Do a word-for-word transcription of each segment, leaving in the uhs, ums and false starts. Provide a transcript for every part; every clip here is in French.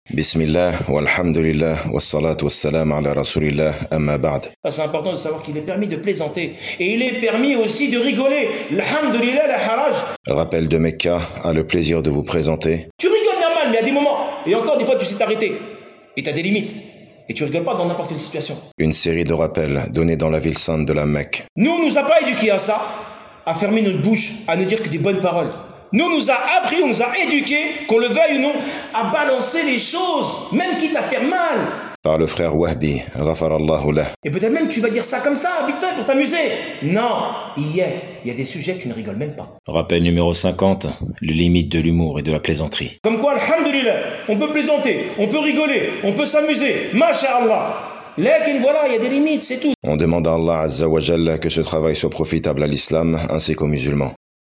Bismillah, walhamdulillah, wassalatu wassalam ala rasulillah, amma ba'd. C'est important de savoir qu'il est permis de plaisanter. Et il est permis aussi de rigoler. Alhamdulillah, la haraj. Rappel de Mecca a le plaisir de vous présenter. Tu rigoles normal, mais à des moments. Et encore, des fois, tu sais t'arrêter. Et tu as des limites. Et tu rigoles pas dans n'importe quelle situation. Une série de rappels donnés dans la ville sainte de la Mecque. Nous, on nous a pas éduqués à ça, à fermer notre bouche, à ne dire que des bonnes paroles. Nous, on nous a appris, on nous a éduqués, qu'on le veuille ou non, à balancer les choses, même quitte à faire mal. Par le frère Wahbi, ghafarallahu lah. Et peut-être même tu vas dire ça comme ça, vite fait, pour t'amuser. Non, il y a, il y a des sujets que tu ne rigoles même pas. Rappel numéro cinquante, les limites de l'humour et de la plaisanterie. Comme quoi, alhamdulillah, on peut plaisanter, on peut rigoler, on peut s'amuser, masha'Allah. Lakin voilà, il y a des limites, c'est tout. On demande à Allah Azza wa Jalla que ce travail soit profitable à l'islam ainsi qu'aux musulmans.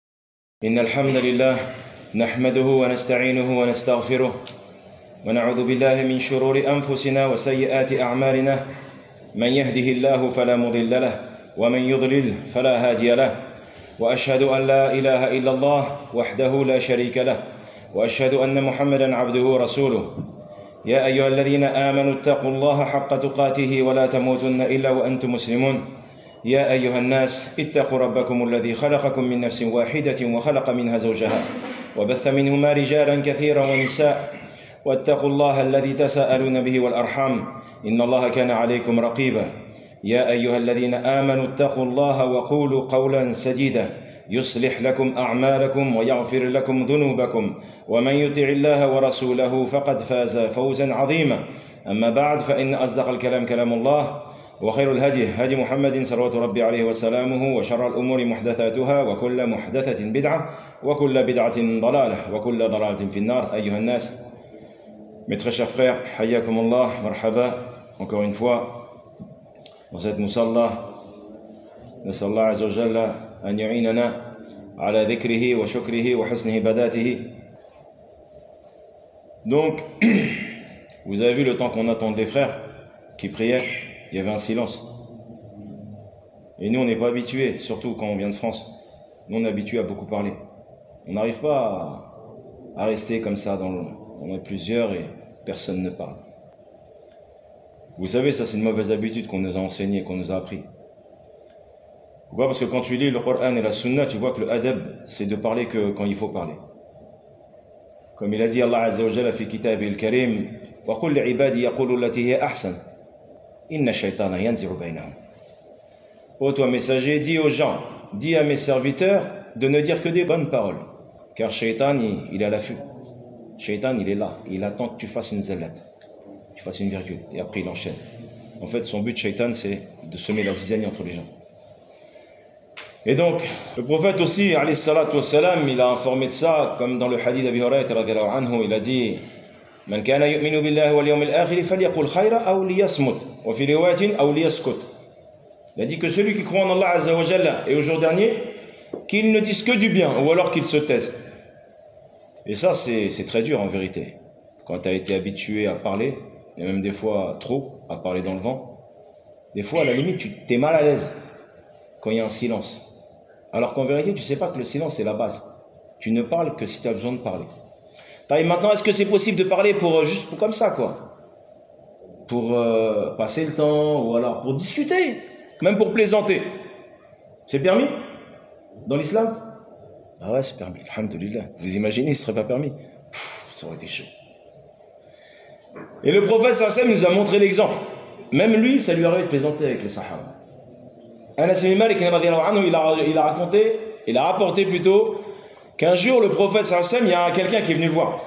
إن الحمد لله نحمده ونستعينه ونستغفره ونعوذ بالله من شرور أنفسنا وسيئات أعمالنا من يهده الله فلا مضل له ومن يضلل فلا هادي له وأشهد أن لا إله إلا الله وحده لا شريك له وأشهد أن محمدا عبده ورسوله يا أيها الذين آمنوا اتقوا الله حق تقاته ولا تموتن إلا وأنتم مسلمون يا أيها الناس اتقوا ربكم الذي خلقكم من نفس واحدة وخلق منها زوجها وبث منهما رجالا كثيرا ونساء واتقوا الله الذي تساءلون به والأرحام إن الله كان عليكم رقيبا يا أيها الذين آمنوا اتقوا الله وقولوا قولا سديدا يصلح لكم أعمالكم ويغفر لكم ذنوبكم ومن يطع الله ورسوله فقد فاز فوزا عظيما أما بعد فإن أصدق الكلام كلام الله وخير الهدي هدي محمد صلوات ربي عليه وسلامه وشر الأمور محدثاتها وكل محدثة بدعة وكل بدعة ضلالة وكل ضلالة في النار أيها الناس. Mes très chers frères, hayyakum Allah, marhaba, encore une fois, dans cette musalla, نسأل الله عز وجل أن يعيننا على ذكره وشكره وحسن عباداته. Donc, vous avez vu le temps qu'on attend les frères qui priaient. Il y avait un silence. Et nous, on n'est pas habitués, surtout quand on vient de France. Nous, on est habitués à beaucoup parler. On n'arrive pas à, à rester comme ça. Dans le, on est plusieurs et personne ne parle. Vous savez, ça, c'est une mauvaise habitude qu'on nous a enseignée, qu'on nous a appris. Pourquoi? Parce que quand tu lis le Coran et la Sunna, tu vois que le adab, c'est de parler que quand il faut parler. Comme il a dit Allah Azza wa Jalla fi kitabi al-karim, wa qul li ibadi yaqulu allati hiya ahsan. Inna shaytana yanzi'u baynahum. Ô toi messager, dis aux gens, dis à mes serviteurs de ne dire que des bonnes paroles. Car Shaytan, il, il est à l'affût. Shaytan, il est là. Il attend que tu fasses une zellette. Tu fasses une virgule. Et après, il enchaîne. En fait, son but, Shaytan, c'est de semer la zizanie entre les gens. Et donc, le prophète aussi, alayhi salatu wassalam, il a informé de ça, comme dans le hadith d'Abi Hurayrata radhiyallahu anhu, il a dit Man kana yu'minu billahi wal yawmil akhir falyaqul khayra aw liyasmut wa fi riwayatin aw liyaskut. Il a dit que celui qui croit en Allah Azza wa Jalla et au jour dernier, qu'il ne dise que du bien ou alors qu'il se taise. Et ça, c'est, c'est très dur en vérité. Quand tu as été habitué à parler, et même des fois trop, à parler dans le vent, des fois à la limite, tu t'es mal à l'aise quand il y a un silence. Alors qu'en vérité, tu ne sais pas que le silence, c'est la base. Tu ne parles que si tu as besoin de parler. Et maintenant, est-ce que c'est possible de parler pour juste pour comme ça, quoi? Pour euh, passer le temps, ou alors pour discuter, même pour plaisanter. C'est permis dans l'islam? Ah ouais, c'est permis, alhamdulillah. Vous imaginez, ce ne serait pas permis? Pff, ça aurait été chaud. Et le prophète sallallahu alayhi wa sallam nous a montré l'exemple. Même lui, ça lui arrive de plaisanter avec les sahaba. Anas ibn Malik, il a, il a raconté, il a rapporté plutôt, qu'un jour, le prophète sallallahu alayhi wa sallam, il y a quelqu'un qui est venu le voir.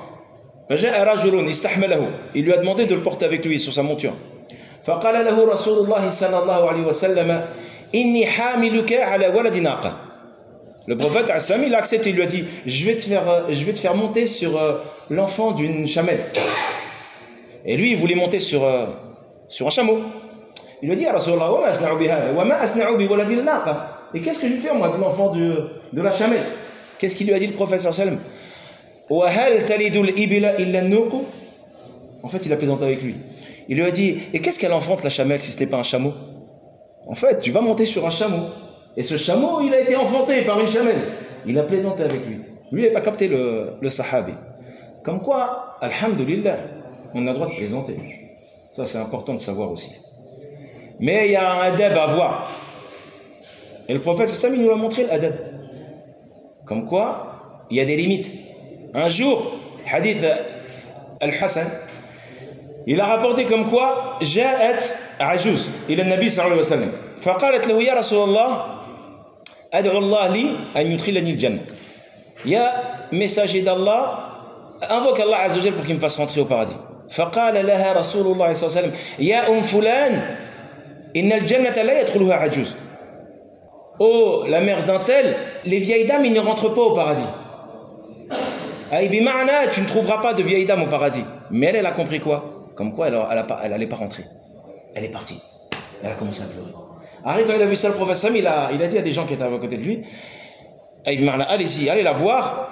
Il lui a demandé de le porter avec lui sur sa monture. فقال له رسول الله صلى الله عليه وسلم إني حاملك على ولد ناقة. Le prophète sallallahu il a accepté, il lui a dit je vais te faire, je vais te faire monter sur uh, l'enfant d'une chamelle. Et lui, il voulait monter sur, uh, sur un chameau. Il lui a dit à Rasulullah wa ma asna'u bihadha wa ma asna'u bi waladi al-naqa. Et qu'est-ce que je vais faire moi de l'enfant de, de la chamelle? Qu'est-ce qu'il lui a dit le prophète sallallahu alayhi wa sallam? En fait, il a plaisanté avec lui. Il lui a dit, et qu'est-ce qu'elle enfante la chamelle si ce n'est pas un chameau? En fait, tu vas monter sur un chameau. Et ce chameau, il a été enfanté par une chamelle. Il a plaisanté avec lui. Lui, il n'a pas capté le, le sahabi. Comme quoi, alhamdulillah, on a le droit de plaisanter. Ça, c'est important de savoir aussi. Mais il y a un adab à avoir. Et le prophète, c'est ça, il nous a montré l'adab. Comme quoi, il y a des limites. Un jour, hadith al-Hassan, il a rapporté comme quoi, جاءت عجوز إلى النبي صلى الله عليه وسلم فقالت له يا رسول الله أدعو الله لي أن يدخلني الجنة. يا messager d'Allah, invoque Allah Azza wa Jal pour qu'il me fasse rentrer au paradis. فقال لها رسول الله صلى الله عليه وسلم يا أم فلان إن الجنة لا يدخلها عجوز. Oh, la mère d'un tel, les vieilles dames, ils ne rentrent pas au paradis. Aïe bima'na, tu ne trouveras pas de vieilles dames au paradis. Mais elle, elle a compris quoi? Comme quoi, elle n'allait pas rentrer. Elle est partie. Elle a commencé à pleurer. Arrive, quand il a vu ça, le prophète Sam, il a, il a dit à des gens qui étaient à côté de lui, aïe bima'na, allez-y, allez la voir.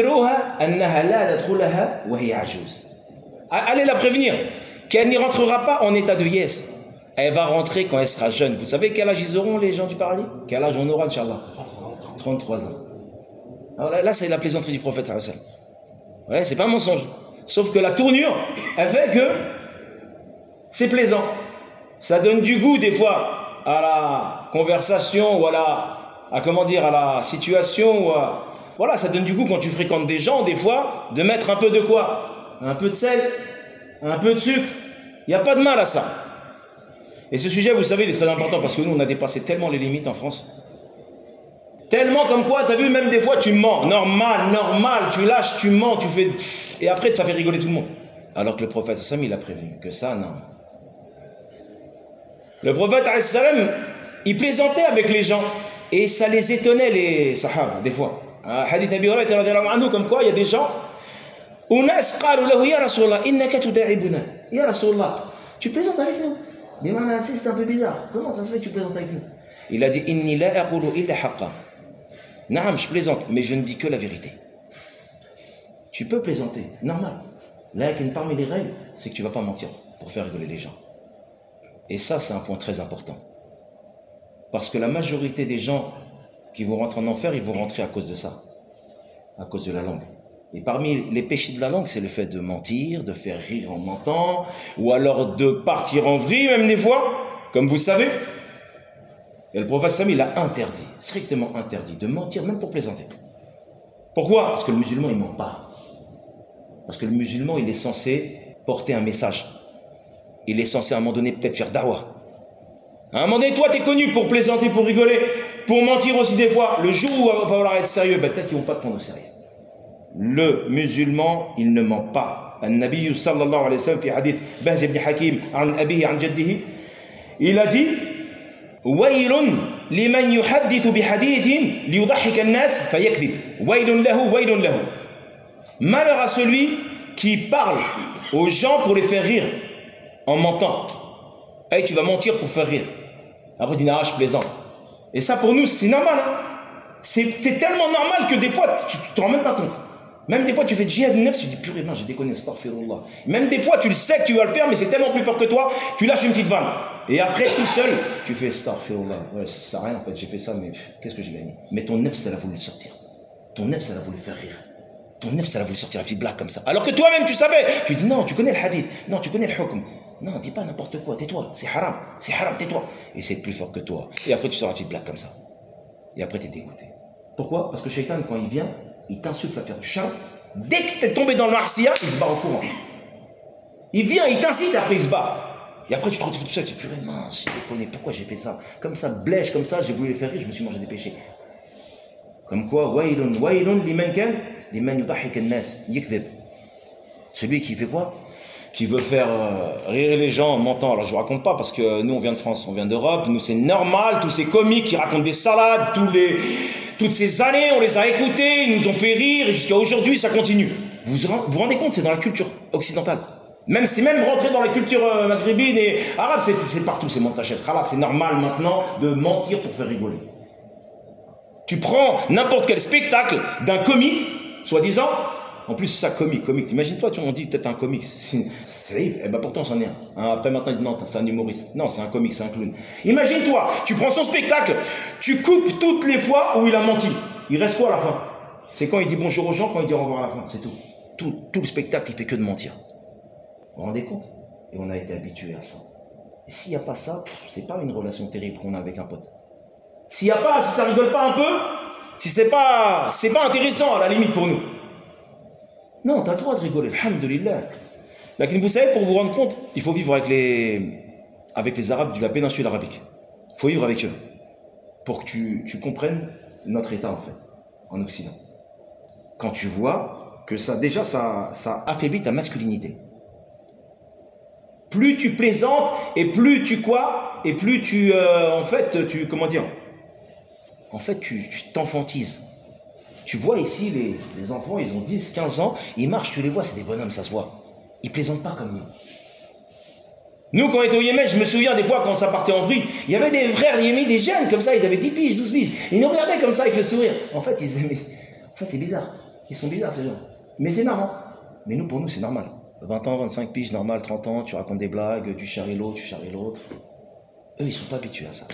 Allez la prévenir qu'elle n'y rentrera pas en état de vieillesse. Elle va rentrer quand elle sera jeune. Vous savez quel âge ils auront, les gens du paradis? Quel âge on aura, Inch'Allah? trente-trois ans. Alors là, là c'est la plaisanterie du prophète sallallahu alayhi wa sallam. Ouais, c'est pas un mensonge. Sauf que la tournure, elle fait que c'est plaisant. Ça donne du goût, des fois, à la conversation ou à la, à comment dire, à la situation. Ou à, voilà, ça donne du goût quand tu fréquentes des gens, des fois, de mettre un peu de quoi? Un peu de sel, un peu de sucre. Il n'y a pas de mal à ça. Et ce sujet, vous savez, il est très important parce que nous, on a dépassé tellement les limites en France. Tellement comme quoi, tu as vu, même des fois, tu mens. Normal, normal, tu lâches, tu mens, tu fais... Et après, ça fait rigoler tout le monde. Alors que le prophète, Sam, il a prévenu que ça, non. Le prophète, salam, il plaisantait avec les gens. Et ça les étonnait, les sahaba, des fois. Hadith Abi Hurayrata radiyallahu anhu, comme quoi, il y a des gens... Unas qalu lahu ya Rasulallah, innaka tuda'ibuna. Ya Rasulallah, tu plaisantes avec nous. Mais maman, c'est un peu bizarre. Comment ça se fait que tu plaisantes avec nous? Il a dit inni la aqulu illa haqqa. Naam, je plaisante, mais je ne dis que la vérité. Tu peux plaisanter, normal. Là, parmi les règles, c'est que tu ne vas pas mentir pour faire rigoler les gens. Et ça, c'est un point très important. Parce que la majorité des gens qui vont rentrer en enfer, ils vont rentrer à cause de ça. À cause de la langue. Et parmi les péchés de la langue, c'est le fait de mentir, de faire rire en mentant, ou alors de partir en vrille, même des fois, comme vous savez. Et le prophète Sam, il a interdit, strictement interdit, de mentir, même pour plaisanter. Pourquoi? Parce que le musulman, il ne ment pas. Parce que le musulman, il est censé porter un message. Il est censé, à un moment donné, peut-être faire dawa. À un moment donné, toi, tu es connu pour plaisanter, pour rigoler, pour mentir aussi des fois. Le jour où il va falloir être sérieux, ben, peut-être qu'ils ne vont pas te prendre au sérieux. Le musulman, il ne ment pas. An-Nabi sallallahu alayhi wa sallam, fi hadith Bahz ibn Hakim, an abihi, an jaddihi, il a dit Waylun liman yuhaddithu bihadithin liyudahhika an-nas fayakdhib. Waylun lahu, waylun lahu. Malheur à celui qui parle aux gens pour les faire rire en mentant. Hey, tu vas mentir pour faire rire. Après, tu dis, ah, je plaisante. Et ça, pour nous, c'est normal. Hein? C'est tellement normal que des fois, tu ne te rends même pas compte. Même des fois, tu fais djihad nefs, tu dis, purée, non, j'ai déconné, astaghfirullah. Même des fois, tu le sais que tu vas le faire, mais c'est tellement plus fort que toi, tu lâches une petite vanne. Et après, tout seul, tu fais astaghfirullah. Ouais, ça sert à rien, en fait, j'ai fait ça, mais qu'est-ce que j'ai gagné? Mais ton nefs, ça l'a voulu le sortir. Ton nefs, ça l'a voulu faire rire. Ton nefs, ça l'a voulu sortir la petite blague comme ça. Alors que toi-même, tu savais. Tu dis, non, tu connais le hadith. Non, tu connais le hukm. Non, dis pas n'importe quoi, tais-toi. C'est haram. C'est haram, tais-toi. Et c'est plus fort que toi. Et après, tu sors la petite blague comme ça. Et après, tu es dégoûté. Pourquoi? Parce que Shaitan, quand il vient, il t'insuffle à faire du charme. Dès que tu es tombé dans le marsia, il se barre au courant. Il vient, il t'incite, après il se barre. Et après, tu te retrouves tout seul. Tu te dis, purée, mince, je déconne, pourquoi j'ai fait ça? Comme ça, blèche, comme ça, j'ai voulu les faire rire, je me suis mangé des péchés. Comme quoi, waylun, waylun, liman kan, liman yudahhik an-nas, yakdhib. Celui qui fait quoi? Qui veut faire euh, rire les gens en mentant. Alors je vous raconte pas parce que nous on vient de France, on vient d'Europe, nous c'est normal, tous ces comiques qui racontent des salades, tous les, toutes ces années on les a écoutés, ils nous ont fait rire et jusqu'à aujourd'hui ça continue. Vous vous vous rendez compte, c'est dans la culture occidentale. Même c'est même rentré dans la culture euh, maghrébine et arabe, c'est partout, c'est montachel. C'est normal maintenant de mentir pour faire rigoler. Tu prends n'importe quel spectacle d'un comique, soi-disant. En plus, ça comique, comique. T'imagines-toi, tu on dit peut-être un comique. C'est, eh ben pourtant, c'en est un. Hein, après, maintenant, non, c'est un humoriste. Non, c'est un comique, c'est un clown. Imagine-toi, tu prends son spectacle, tu coupes toutes les fois où il a menti. Il reste quoi à la fin? C'est quand il dit bonjour aux gens, quand il dit au revoir à la fin. C'est tout. Tout, tout le spectacle, il fait que de mentir. Vous vous rendez compte? Et on a été habitué à ça. Et s'il n'y a pas ça, c'est pas une relation terrible qu'on a avec un pote. S'il n'y a pas, si ça rigole pas un peu, si c'est pas, c'est pas intéressant à la limite pour nous. Non, tu as le droit de rigoler, alhamdoulilah. Mais vous savez, pour vous rendre compte, il faut vivre avec les, avec les Arabes de la péninsule arabique. Il faut vivre avec eux. Pour que tu, tu comprennes notre état en fait, en Occident. Quand tu vois que ça, déjà, ça, ça affaiblit ta masculinité. Plus tu plaisantes et plus tu quoi? Et plus tu, euh, en fait, tu, comment dire? En fait, tu t'enfantises. Tu vois ici, les, les enfants, ils ont dix, quinze ans, ils marchent, tu les vois, c'est des bonhommes, ça se voit. Ils plaisantent pas comme nous. Nous, quand on était au Yémen, je me souviens des fois quand ça partait en vrille, il y avait des frères yéménites, des jeunes comme ça, ils avaient dix piges, douze piges. Ils nous regardaient comme ça avec le sourire. En fait, ils aimaient. En fait, c'est bizarre. Ils sont bizarres, ces gens. Mais c'est marrant. Mais nous, pour nous, c'est normal. vingt ans, vingt-cinq piges, normal, trente ans, tu racontes des blagues, tu charries l'autre, tu charries l'autre. Eux, ils sont pas habitués à ça.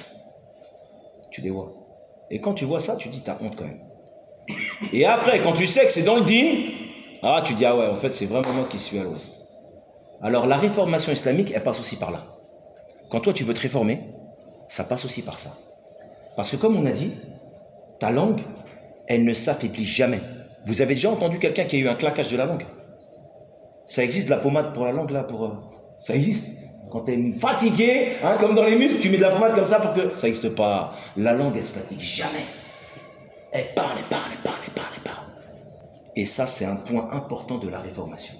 Tu les vois. Et quand tu vois ça, tu dis, t'as honte quand même. Et après, quand tu sais que c'est dans le dîn, ah, tu dis, ah ouais, en fait, c'est vraiment moi qui suis à l'ouest. Alors, la réformation islamique, elle passe aussi par là. Quand toi, tu veux te réformer, ça passe aussi par ça. Parce que comme on a dit, ta langue, elle ne s'affaiblit jamais. Vous avez déjà entendu quelqu'un qui a eu un claquage de la langue? Ça existe, la pommade pour la langue, là, pour... Ça existe. Quand tu es fatigué, hein, comme dans les muscles, tu mets de la pommade comme ça pour que... Ça n'existe pas. La langue, elle se fatigue jamais. Elle parle, elle parle, elle parle, elle parle, elle parle. Et ça, c'est un point important de la réformation.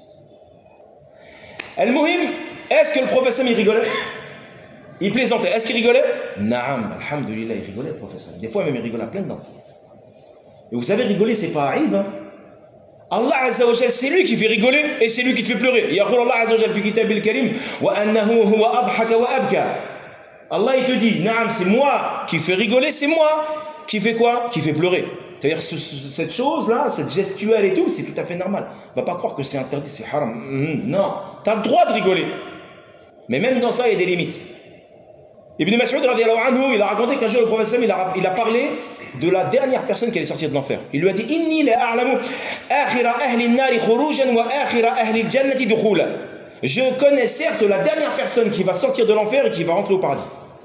Al-Muhim, est-ce que le professeur, il rigolait? Il plaisantait. Est-ce qu'il rigolait? Naam, alhamdoulilah, il rigolait, le professeur. Des fois, même, il rigolait à plein dedans. Et vous savez, rigoler, c'est pas aïb, hein. Allah Azza wa Jal, c'est lui qui fait rigoler et c'est lui qui te fait pleurer. Yaqul Allah Azza wa Jal fi kitabil karim wa annahu huwa adhaka wa abka. Allah il te dit, naam, c'est moi qui fait rigoler, c'est moi qui fait quoi? Qui fait pleurer. C'est-à-dire ce, ce, cette chose-là, cette gestuelle et tout, c'est tout à fait normal. Va pas croire que c'est interdit, c'est haram. Mmh, non, tu as le droit de rigoler. Mais même dans ça, il y a des limites. Ibn Mas'ud radiyallahu anhu, il a raconté qu'un jour le prophète il a, il a parlé de la dernière personne qui allait sortir de l'enfer. Il lui a dit Inni la a'lamu akhira ahli an-nari khurujan wa akhira ahli al-jannati dukhulan. Je connais certes la dernière personne qui va sortir de l'enfer et qui va rentrer au paradis.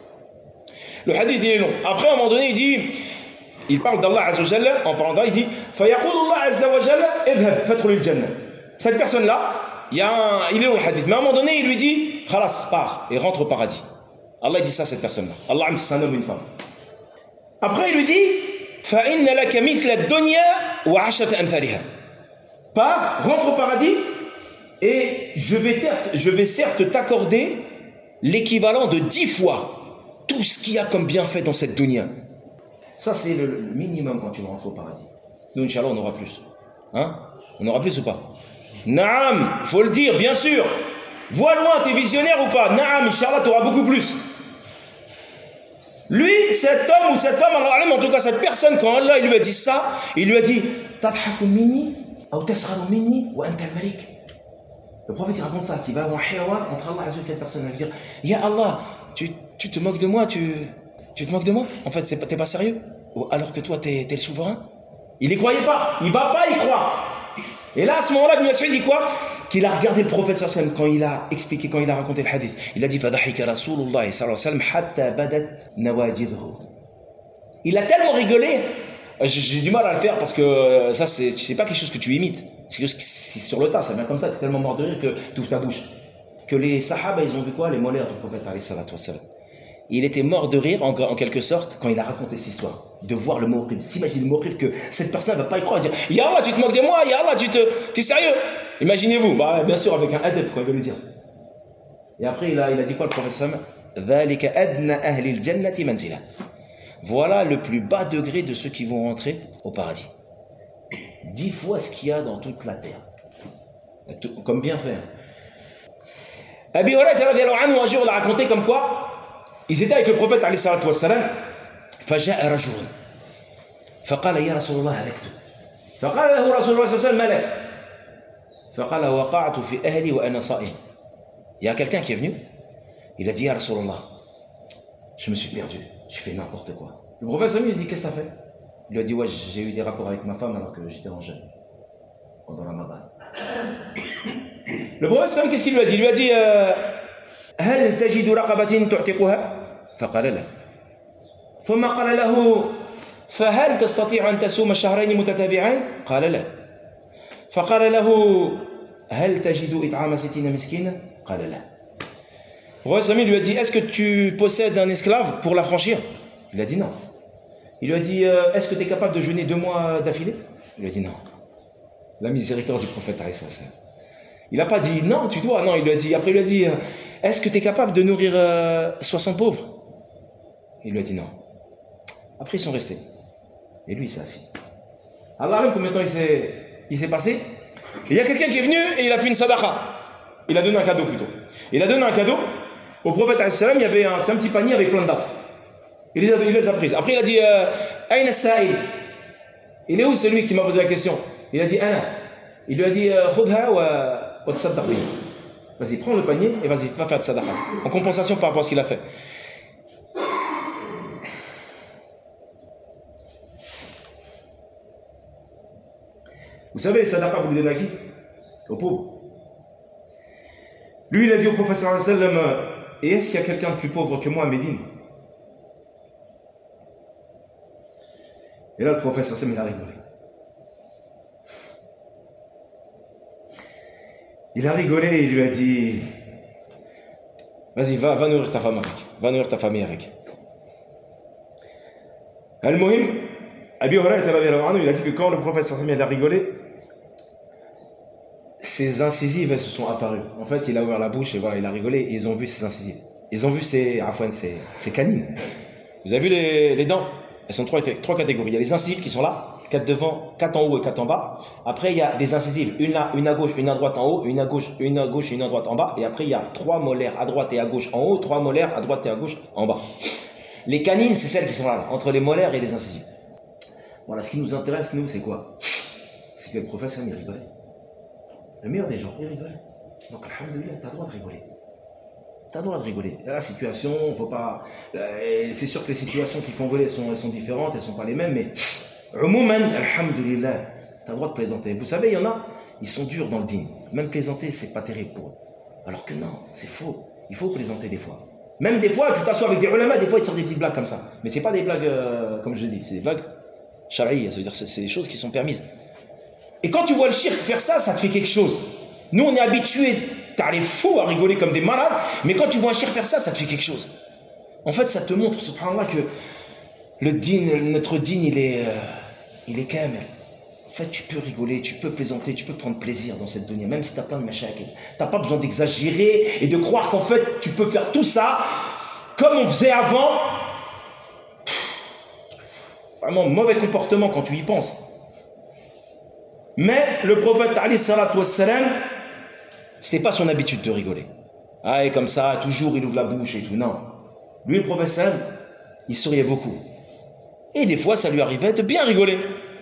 Le hadith il est long. Après à un moment donné, il dit il parle d'Allah Azza wa Jalla en parlant d'Allah, il dit fa yaqulu Allah Azza wa Jalla idhhab fadkhul al-janna. Cette personne là, il y a un, il est long le hadith, mais à un moment donné, il lui dit khalas, pars et rentre au paradis. Allah dit ça à cette personne-là. Allah aime c'est un homme ou une femme. Après, il lui dit فَإِنَّ لَكَ مِثْلَ الدُّنْيَا وَعَشْرَةَ أَمْثَالِهَا. Pars, rentre au paradis et je vais, je vais certes t'accorder l'équivalent de dix fois tout ce qu'il y a comme bienfait dans cette dunya. Ça, c'est le, le minimum quand tu vas rentrer au paradis. Nous, Inch'Allah, on aura plus. Hein? On aura plus ou pas? Naam, il faut le dire, bien sûr. Vois loin, t'es visionnaire ou pas? Naam, Inch'Allah, tu auras beaucoup plus. Lui, cet homme ou cette femme, en tout cas cette personne, quand Allah il lui a dit ça, il lui a dit Tadhaku minni ou tasgharu minni wa anta al-malik. Le prophète il raconte ça, qu'il va avoir un hiwar entre Allah et cette personne. Il va dire Ya Allah, tu, tu te moques de moi, tu, tu te moques de moi? En fait, c'est, t'es pas sérieux? Alors que toi, t'es, t'es le souverain? Il y croyait pas, il va pas y croire. Et là, à ce moment-là, Ibn Mas'ud dit quoi? Qu'il a regardé le prophète sallam quand il a expliqué, quand il a raconté le hadith. Il a dit Fadhahika Rasulullah sallallahu alayhi wa sallam hatta badat nawajidhu. Il a tellement rigolé, j'ai du mal à le faire parce que ça, c'est, c'est pas quelque chose que tu imites. C'est, c'est sur le tas, ça vient comme ça, t'es tellement mort de rire que tu ouvres ta bouche. Que les sahaba, ils ont vu quoi? Les molaires du prophète alayhi salatu wa sallam. Il était mort de rire, en, en quelque sorte, quand il a raconté cette histoire. De voir le mawqif, s'imaginer le mawqif que cette personne ne va pas y croire, dire Ya Allah, tu te moques de moi, Ya Allah, tu te. T'es sérieux? Imaginez-vous, bah, bien sûr, avec un adab, quand il veut le dire. Et après, il a, il a dit quoi, le prophète? Dhalika adna ahli al-jannati manzila. Voilà le plus bas degré de ceux qui vont rentrer au paradis. Dix fois ce qu'il y a dans toute la terre. Comme bien faire. Abi Hurayra radiyallahu anhu, un jour, il a raconté comme quoi. Ils étaient avec le prophète alayhi salatu wa salam. فجاء رجل فقال يا رسول الله هلكت فقال له رسول الله صلى الله عليه وسلم ما لك فقال وقعت في أهلي وأنا صائم. Il y a quelqu'un qui est venu, il a dit ya Rasulallah, je me suis perdu, je fais n'importe quoi. Le prophète Samuel lui dit qu'est-ce que t'as fait? Il lui a dit ouais, j'ai eu des rapports avec ma femme alors que j'étais en jeûne pendant la Ramadan. Le prophète sallam, qu'est-ce qu'il lui a dit? Il lui a dit هل تجد رقبة تعتقها؟ فقال لا. ثم قال له فهل تستطيع أن تصوم شهرين متتابعين؟ قال لا. فقال له هل تجد إطعام ستين مسكينا؟ قال لا. Le prophète sallam lui a dit est-ce que tu possèdes un esclave pour l'affranchir? Il a dit non. Il lui a dit est-ce que tu es capable de jeûner deux mois d'affilée? Il lui a dit non. La miséricorde du prophète alayhi. Il n'a pas dit non, tu dois. Non, il lui a dit, après il lui a dit est-ce que tu es capable de nourrir euh, soixante pauvres? Il lui a dit non. Après ils sont restés. Et lui il s'est assis. Allah, combien de temps il s'est, il s'est passé? Il y a quelqu'un qui est venu et il a fait une sadaqa. Il a donné un cadeau plutôt. Il a donné un cadeau au prophète alayhi salam, il y avait un, un petit panier avec plein de dates. Il les a, il les a prises. Après il a dit Aïna sa'il. Il est où celui qui m'a posé la question? Il a dit Ana. Il lui a dit Khudha wa tsaddaq bihi. Vas-y, prends le panier et vas-y, va faire de sadaqa. En compensation par rapport à ce qu'il a fait. Vous savez, les sadaqa, vous les donnez à qui? Aux pauvres. Lui, il a dit au prophète sallallahu alayhi wa sallam et est-ce qu'il y a quelqu'un de plus pauvre que moi à Médine? Et là, le prophète sallallahu alayhi wa sallam, il a rigolé. Il a rigolé et il lui a dit vas-y, va, va nourrir ta femme avec. Va nourrir ta famille avec. Al-Muhim, Abi Hurayrata, il a dit que quand le prophète sallallahu alayhi wa sallam a rigolé, ses incisives, elles se sont apparues. En fait, il a ouvert la bouche et voilà, il a rigolé et ils ont vu ses incisives. Ils ont vu ses, afouane, ses, ses canines. Vous avez vu les, les dents? Elles sont trois, trois catégories. Il y a les incisives qui sont là, quatre devant, quatre en haut et quatre en bas. Après, il y a des incisives, une là, une à gauche, une à droite en haut, une à gauche, une à gauche et une à droite en bas. Et après, il y a trois molaires à droite et à gauche en haut, trois molaires à droite et à gauche en bas. Les canines, c'est celles qui sont là, entre les molaires et les incisives. Voilà, ce qui nous intéresse, nous, c'est quoi? C'est que le professeur, il rigolait. Le meilleur des gens, il rigolait. Donc, alhamdoulilah, t'as le droit de rigoler. T'as le droit de rigoler. La situation, faut pas. C'est sûr que les situations qui font voler sont, elles sont différentes, elles sont pas les mêmes, mais. Umouman, alhamdoulilah, t'as le droit de plaisanter. Vous savez, il y en a, ils sont durs dans le dîn. Même plaisanter, c'est pas terrible pour eux. Alors que non, c'est faux. Il faut plaisanter des fois. Même des fois, tu t'assois avec des ulama, des fois, ils te sortent des petites blagues comme ça. Mais c'est pas des blagues, euh, comme je l'ai dit, c'est des blagues sharaï, ça veut dire c'est des choses qui sont permises. Et quand tu vois le shirk faire ça, ça te fait quelque chose. Nous, on est habitués, t'as les fous à rigoler comme des malades, mais quand tu vois un shirk faire ça, ça te fait quelque chose. En fait, ça te montre, subhanallah, que le din, notre din, il est, euh, il est kamel. En fait, tu peux rigoler, tu peux plaisanter, tu peux prendre plaisir dans cette dunya, même si tu as plein de mashakil. Tu n'as pas besoin d'exagérer et de croire qu'en fait, tu peux faire tout ça comme on faisait avant. Vraiment, mauvais comportement quand tu y penses. Mais le prophète, alayhi salatu wassalam, c'était pas son habitude de rigoler. Ah, et comme ça, toujours il ouvre la bouche et tout. Non. Lui, le prophète, sallam, il souriait beaucoup. Et des fois, ça lui arrivait de bien rigoler.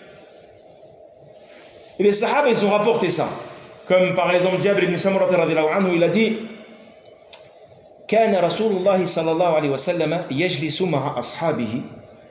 Et les sahaba, ils ont rapporté ça. Comme par exemple, Jabir ibn Samurah radhiyallahu anhu, il a dit كان رسول الله صلى الله عليه وسلم يجلس مع أصحابه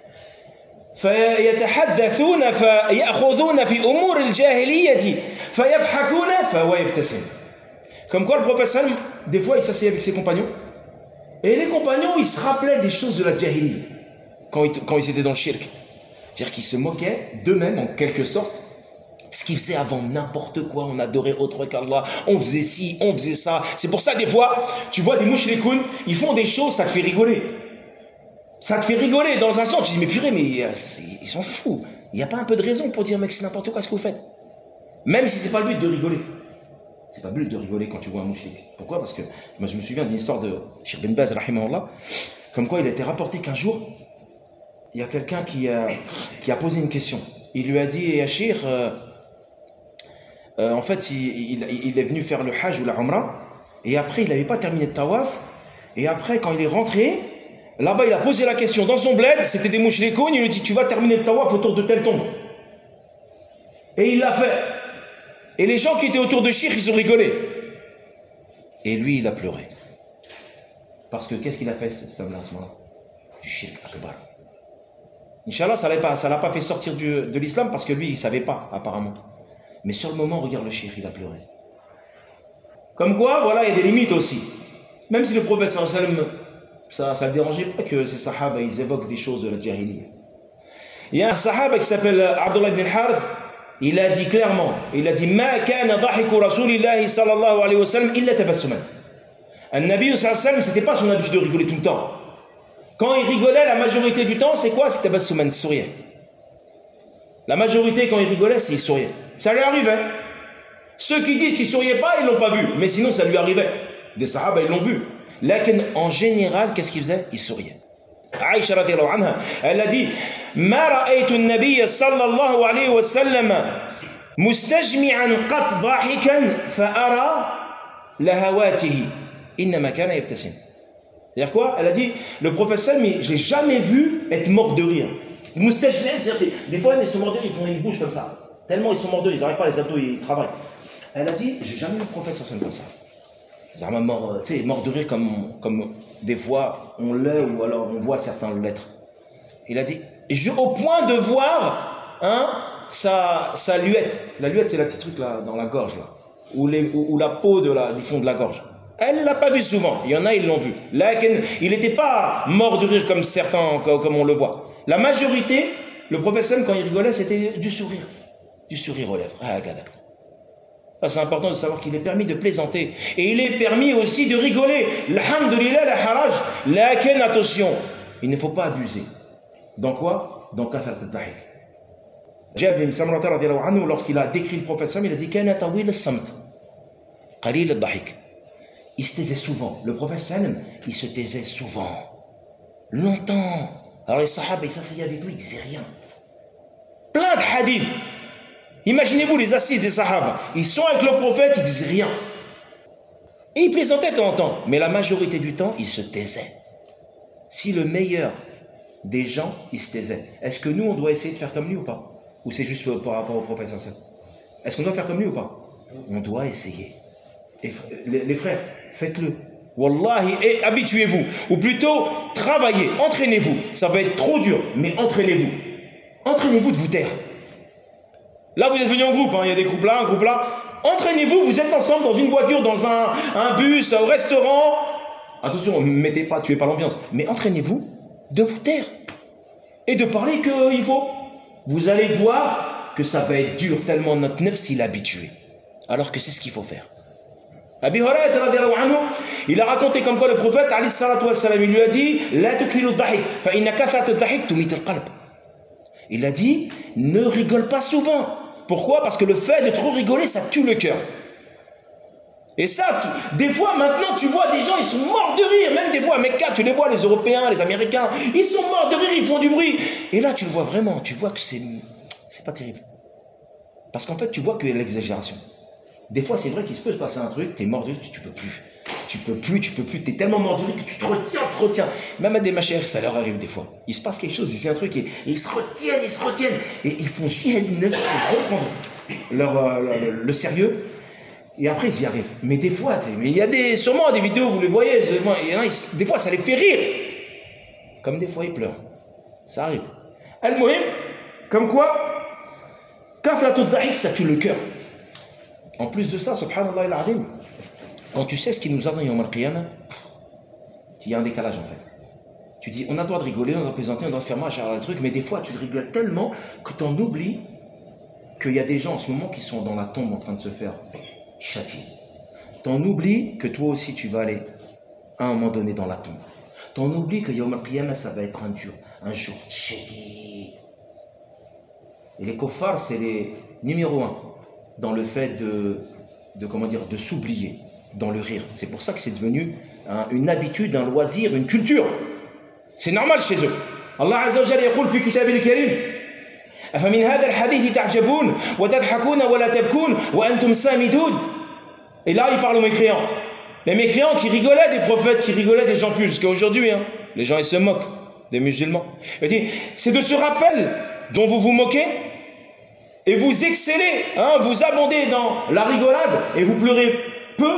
فيتحدثون فيأخذون في أمور الجاهلية فيضحكون فهو يبتسم. Comme quoi le prophète sallam, des fois il s'asseyait avec ses compagnons et les compagnons ils se rappelaient des choses de la jahiliya quand ils, quand ils étaient dans le shirk. C'est-à-dire qu'ils se moquaient d'eux-mêmes en quelque sorte. Ce qu'ils faisaient avant n'importe quoi, on adorait autre qu'Allah, on faisait ci, on faisait ça. C'est pour ça des fois, tu vois des mouchrikoun, ils font des choses, ça te fait rigoler. Ça te fait rigoler dans un sens, tu dis mais purée, mais ils sont fous. Il n'y a pas un peu de raison pour dire mec c'est n'importe quoi ce que vous faites. Même si c'est pas le but de rigoler. C'est pas le but de rigoler quand tu vois un mouchrik. Pourquoi? Parce que moi je me souviens d'une histoire de Cheikh Ben Baz rahimahullah, comme quoi il a été rapporté qu'un jour, il y a quelqu'un qui a, qui a posé une question. Il lui a dit eh, Cheikh, euh, euh, en fait il, il, il est venu faire le hajj ou la umrah, et après il n'avait pas terminé le tawaf, et après quand il est rentré, là-bas il a posé la question dans son bled, c'était des mouchrikoun, il lui dit tu vas terminer le tawaf autour de telle tombe. Et il l'a fait. Et les gens qui étaient autour de Cheikh, ils ont rigolé. Et lui, il a pleuré. Parce que qu'est-ce qu'il a fait cet homme-là à ce moment-là? Du shirk akbar. Inch'Allah, ça ne l'a pas fait sortir du, de l'islam parce que lui, il ne savait pas, apparemment. Mais sur le moment, regarde le shirk, il a pleuré. Comme quoi, voilà, il y a des limites aussi. Même si le prophète sallallahu alayhi wa sallam, ça ça ne dérangeait pas que ces sahaba ils évoquent des choses de la jahiliya. Il y a un sahaba qui s'appelle Abdullah ibn al-Harith, il a dit clairement, il a dit ma kana dhahiku rasulillahi sallallahu alayhi wa sallam illa tabassuman. Un nabi sallallahu alayhi wa sallam, c'était pas son habitude de rigoler tout le temps. Quand il rigolait, la majorité du temps, c'est quoi? C'était tabassuman, il souriait. La majorité, quand il rigolait, c'est il souriait. Ça lui arrivait. Ceux qui disent qu'il ne souriait pas, ils ne l'ont pas vu. Mais sinon, ça lui arrivait. Des sahaba, ils l'ont vu. Lakin, en général, qu'est-ce qu'il faisait? Il souriait. Aïcha radiyallahu anha, elle a dit Ma ra'aytu an-nabiy sallallahu alayhi wa sallam mustajmi'an qat dhahikan fa ara lahawatihi innama kana yabtasim. C'est-à-dire quoi? Elle a dit le prophète sallam, je ne l'ai jamais vu être mort de rire. Mustajmi'an, c'est-à-dire des fois, ils sont morts de rire, ils font une bouche comme ça. Tellement ils sont morts de rire, ils n'arrivent pas, les abdos, ils travaillent. Elle a dit j'ai jamais vu le prophète sallam comme ça. C'est-à-dire mort, tu sais, mort de rire comme, comme des fois on l'est ou alors on voit certains l'être. Il a dit, je, au point de voir hein, sa, sa luette. La luette, c'est la petite truc là, dans la gorge, là, ou, les, ou, ou la peau de la, du fond de la gorge. Elle ne l'a pas vu souvent. Il y en a, ils l'ont vu. Là, il n'était pas mort de rire comme certains, comme on le voit. La majorité, le prophète, quand il rigolait, c'était du sourire. Du sourire aux lèvres. Ah, gada. C'est important de savoir qu'il est permis de plaisanter. Et il est permis aussi de rigoler. Alhamdulillah, la haraj. Lakin, attention, il ne faut pas abuser. Dans quoi? Dans kafat al-dahik. Jabir ibn Samura radiyallahu anhu, lorsqu'il a décrit le prophète Sam, il a dit kana tawil as-samt, qalil al-dahik. Il se taisait souvent. Le prophète Sam, il se taisait souvent. Longtemps. Alors les sahaba, ils s'asseyaient avec lui, ils disaient rien. Plein de hadiths. Imaginez-vous les assises des sahaba. Ils sont avec le prophète, ils disent rien. Et ils plaisantaient de temps en temps. Mais la majorité du temps, ils se taisaient. Si le meilleur des gens, il se taisait. Est-ce que nous, on doit essayer de faire comme lui ou pas? Ou c'est juste par rapport au prophète? Est-ce qu'on doit faire comme lui ou pas? On doit essayer. Et les, les frères, faites-le. Wallahi, et habituez-vous. Ou plutôt, travaillez, entraînez-vous. Ça va être trop dur, mais entraînez-vous. Entraînez-vous de vous taire. Là, vous êtes venus en groupe, hein. Il y a des groupes là, un groupe là. Entraînez-vous, vous êtes ensemble dans une voiture, dans un, un bus, au restaurant. Attention, ne mettez pas, tuez pas l'ambiance. Mais entraînez-vous de vous taire. Et de parler qu'il faut. Vous allez voir que ça va être dur, tellement notre nefs s'il est habitué. Alors que c'est ce qu'il faut faire. Abi Hurayrata radiyallahu anhu, il a raconté comme quoi le prophète, alayhi salatu wa salam, il lui a dit La tukthiru dhahik, fa inna kathrata dhahik tumit al-qalb. Il a dit, ne rigole pas souvent. Pourquoi? Parce que le fait de trop rigoler, ça tue le cœur. Et ça, tu, des fois, maintenant, tu vois des gens, ils sont morts de rire. Même des fois, à Mecca, tu les vois, les Européens, les Américains, ils sont morts de rire, ils font du bruit. Et là, tu le vois vraiment, tu vois que c'est, c'est pas terrible. Parce qu'en fait, tu vois qu'il y a l'exagération. Des fois, c'est vrai qu'il se peut se passer un truc, tu es mort de rire, tu, tu peux plus. Tu peux plus, tu peux plus, tu es tellement mort de rire que tu te retiens, tu te retiens. Même à des machères, ça leur arrive des fois. Il se passe quelque chose, ils disent un truc et, et ils se retiennent, ils se retiennent. Et ils font chier une neuf pour reprendre leur, euh, le, le sérieux. Et après, ils y arrivent. Mais des fois, mais il y a des, sûrement des vidéos, vous les voyez, il y en a, ils, des fois, ça les fait rire. Comme des fois, ils pleurent. Ça arrive. Al-Muhim, comme quoi, kafratu dhahik, ça tue le cœur. En plus de ça, subhanallah al-azim, quand tu sais ce qui nous attend yawm al-qiyamah, il y a un décalage en fait. Tu dis, on a le droit de rigoler, on doit plaisanter, on doit se faire mal à le truc, mais des fois, tu rigoles tellement que tu en oublies qu'il y a des gens en ce moment qui sont dans la tombe en train de se faire châtier. Tu en oublies que toi aussi, tu vas aller à un moment donné dans la tombe. Tu en oublies que yawm al-qiyamah, ça va être un jour, un jour shadid. Et les kuffars, c'est les numéro un dans le fait de, de comment dire, de s'oublier dans le rire. C'est pour ça que c'est devenu hein, une habitude, un loisir, une culture. C'est normal chez eux. Allah Azza wa Jalla yaqul fi kitabil karim afamin hadha alhadith ta'jabun wa tadhakun wa la tabkun wa antum samidun. Et là il parle aux mécréants. Les mécréants qui rigolaient des prophètes, qui rigolaient des gens plus jusqu'à aujourd'hui. Hein. Les gens ils se moquent des musulmans. Il dit, c'est de ce rappel dont vous vous moquez et vous excellez, hein, vous abondez dans la rigolade et vous pleurez peu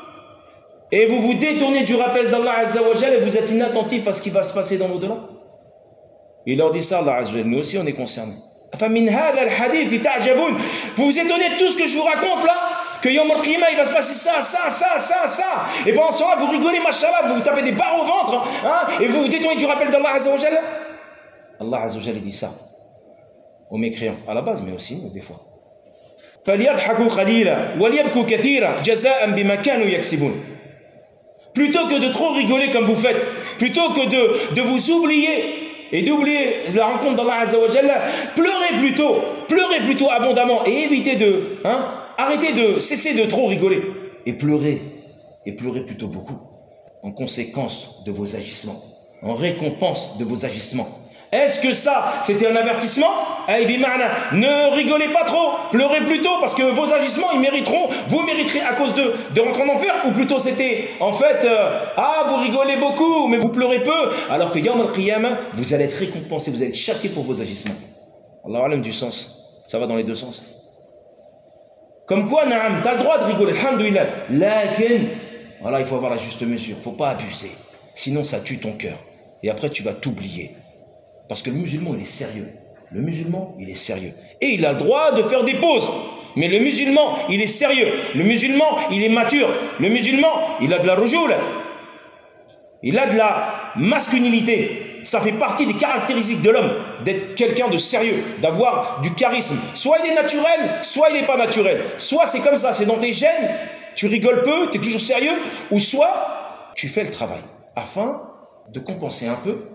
et vous vous détournez du rappel d'Allah Azza wa Jalla et vous êtes inattentif à ce qui va se passer dans l'au-delà. Il leur dit ça, Allah Azza wa Jalla, nous aussi on est concernés. Vous vous étonnez de tout ce que je vous raconte là? que Yom al-Qiyamah, il va se passer ça, ça, ça, ça, ça. Et pendant ce temps-là, vous rigolez, machallah, vous vous tapez des barres au ventre, hein, et vous vous détournez du rappel d'Allah Azza wa Jalla. Allah Azza wa Jalla dit ça aux mécréants, à la base, mais aussi des fois. فَلْيَضْحَكُوا قَلِيلًا وَلْيَبْكُوا كَثِيرًا جَزَاءً بِمَا كَانُوا يَكْسِبُونَ. Plutôt que de trop rigoler comme vous faites, plutôt que de, de vous oublier et d'oublier la rencontre d'Allah Azza wa Jalla, pleurez plutôt, pleurez plutôt abondamment et évitez de, hein, arrêtez de, cessez de trop rigoler et pleurez, et pleurez plutôt beaucoup, en conséquence de vos agissements, en récompense de vos agissements. Est-ce que ça, c'était un avertissement? Ne rigolez pas trop, pleurez plutôt, parce que vos agissements, ils mériteront, vous mériterez à cause de, de rentrer en enfer, ou plutôt c'était, en fait, euh, ah, vous rigolez beaucoup, mais vous pleurez peu, alors que Yawm al-Qiyamah, vous allez être récompensé, vous allez être châtié pour vos agissements. Allah alam du sens, ça va dans les deux sens. Comme quoi, naam, t'as le droit de rigoler, alhamdoulilah, lakin, voilà, il faut avoir la juste mesure, il ne faut pas abuser, sinon ça tue ton cœur, et après tu vas t'oublier. Parce que le musulman, il est sérieux. Le musulman, il est sérieux. Et il a le droit de faire des pauses. Mais le musulman, il est sérieux. Le musulman, il est mature. Le musulman, il a de la rujoul. Il a de la masculinité. Ça fait partie des caractéristiques de l'homme, d'être quelqu'un de sérieux, d'avoir du charisme. Soit il est naturel, soit il n'est pas naturel. Soit c'est comme ça, c'est dans tes gènes, tu rigoles peu, tu es toujours sérieux. Ou soit tu fais le travail afin de compenser un peu.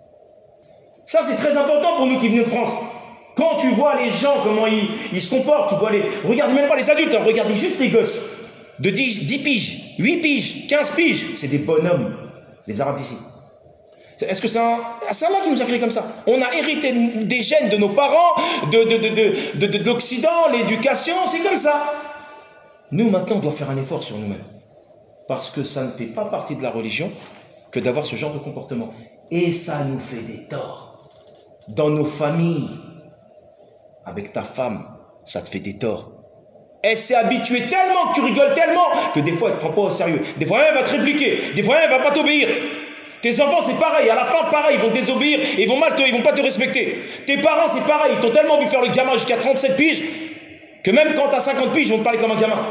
Ça, c'est très important pour nous qui venons de France. Quand tu vois les gens, comment ils, ils se comportent, tu vois les... Regardez même pas les adultes, hein, regardez juste les gosses. De dix, dix piges, huit piges, quinze piges. C'est des bonhommes, les Arabes d'ici. Est-ce que c'est un... c'est Allah qui nous a créé comme ça? On a hérité des gènes de nos parents, de, de, de, de, de, de, de l'Occident, l'éducation, c'est comme ça. Nous, maintenant, on doit faire un effort sur nous-mêmes. Parce que ça ne fait pas partie de la religion que d'avoir ce genre de comportement. Et ça nous fait des torts. Dans nos familles, avec ta femme, ça te fait des torts. Elle s'est habituée tellement que tu rigoles tellement que des fois elle ne te prend pas au sérieux. Des fois elle va te répliquer, des fois elle ne va pas t'obéir. Tes enfants c'est pareil, à la fin pareil, ils vont te désobéir, ils vont mal te, ils vont pas te respecter. Tes parents c'est pareil, ils t'ont tellement vu faire le gamin jusqu'à trente-sept piges que même quand tu as cinquante piges, ils vont te parler comme un gamin.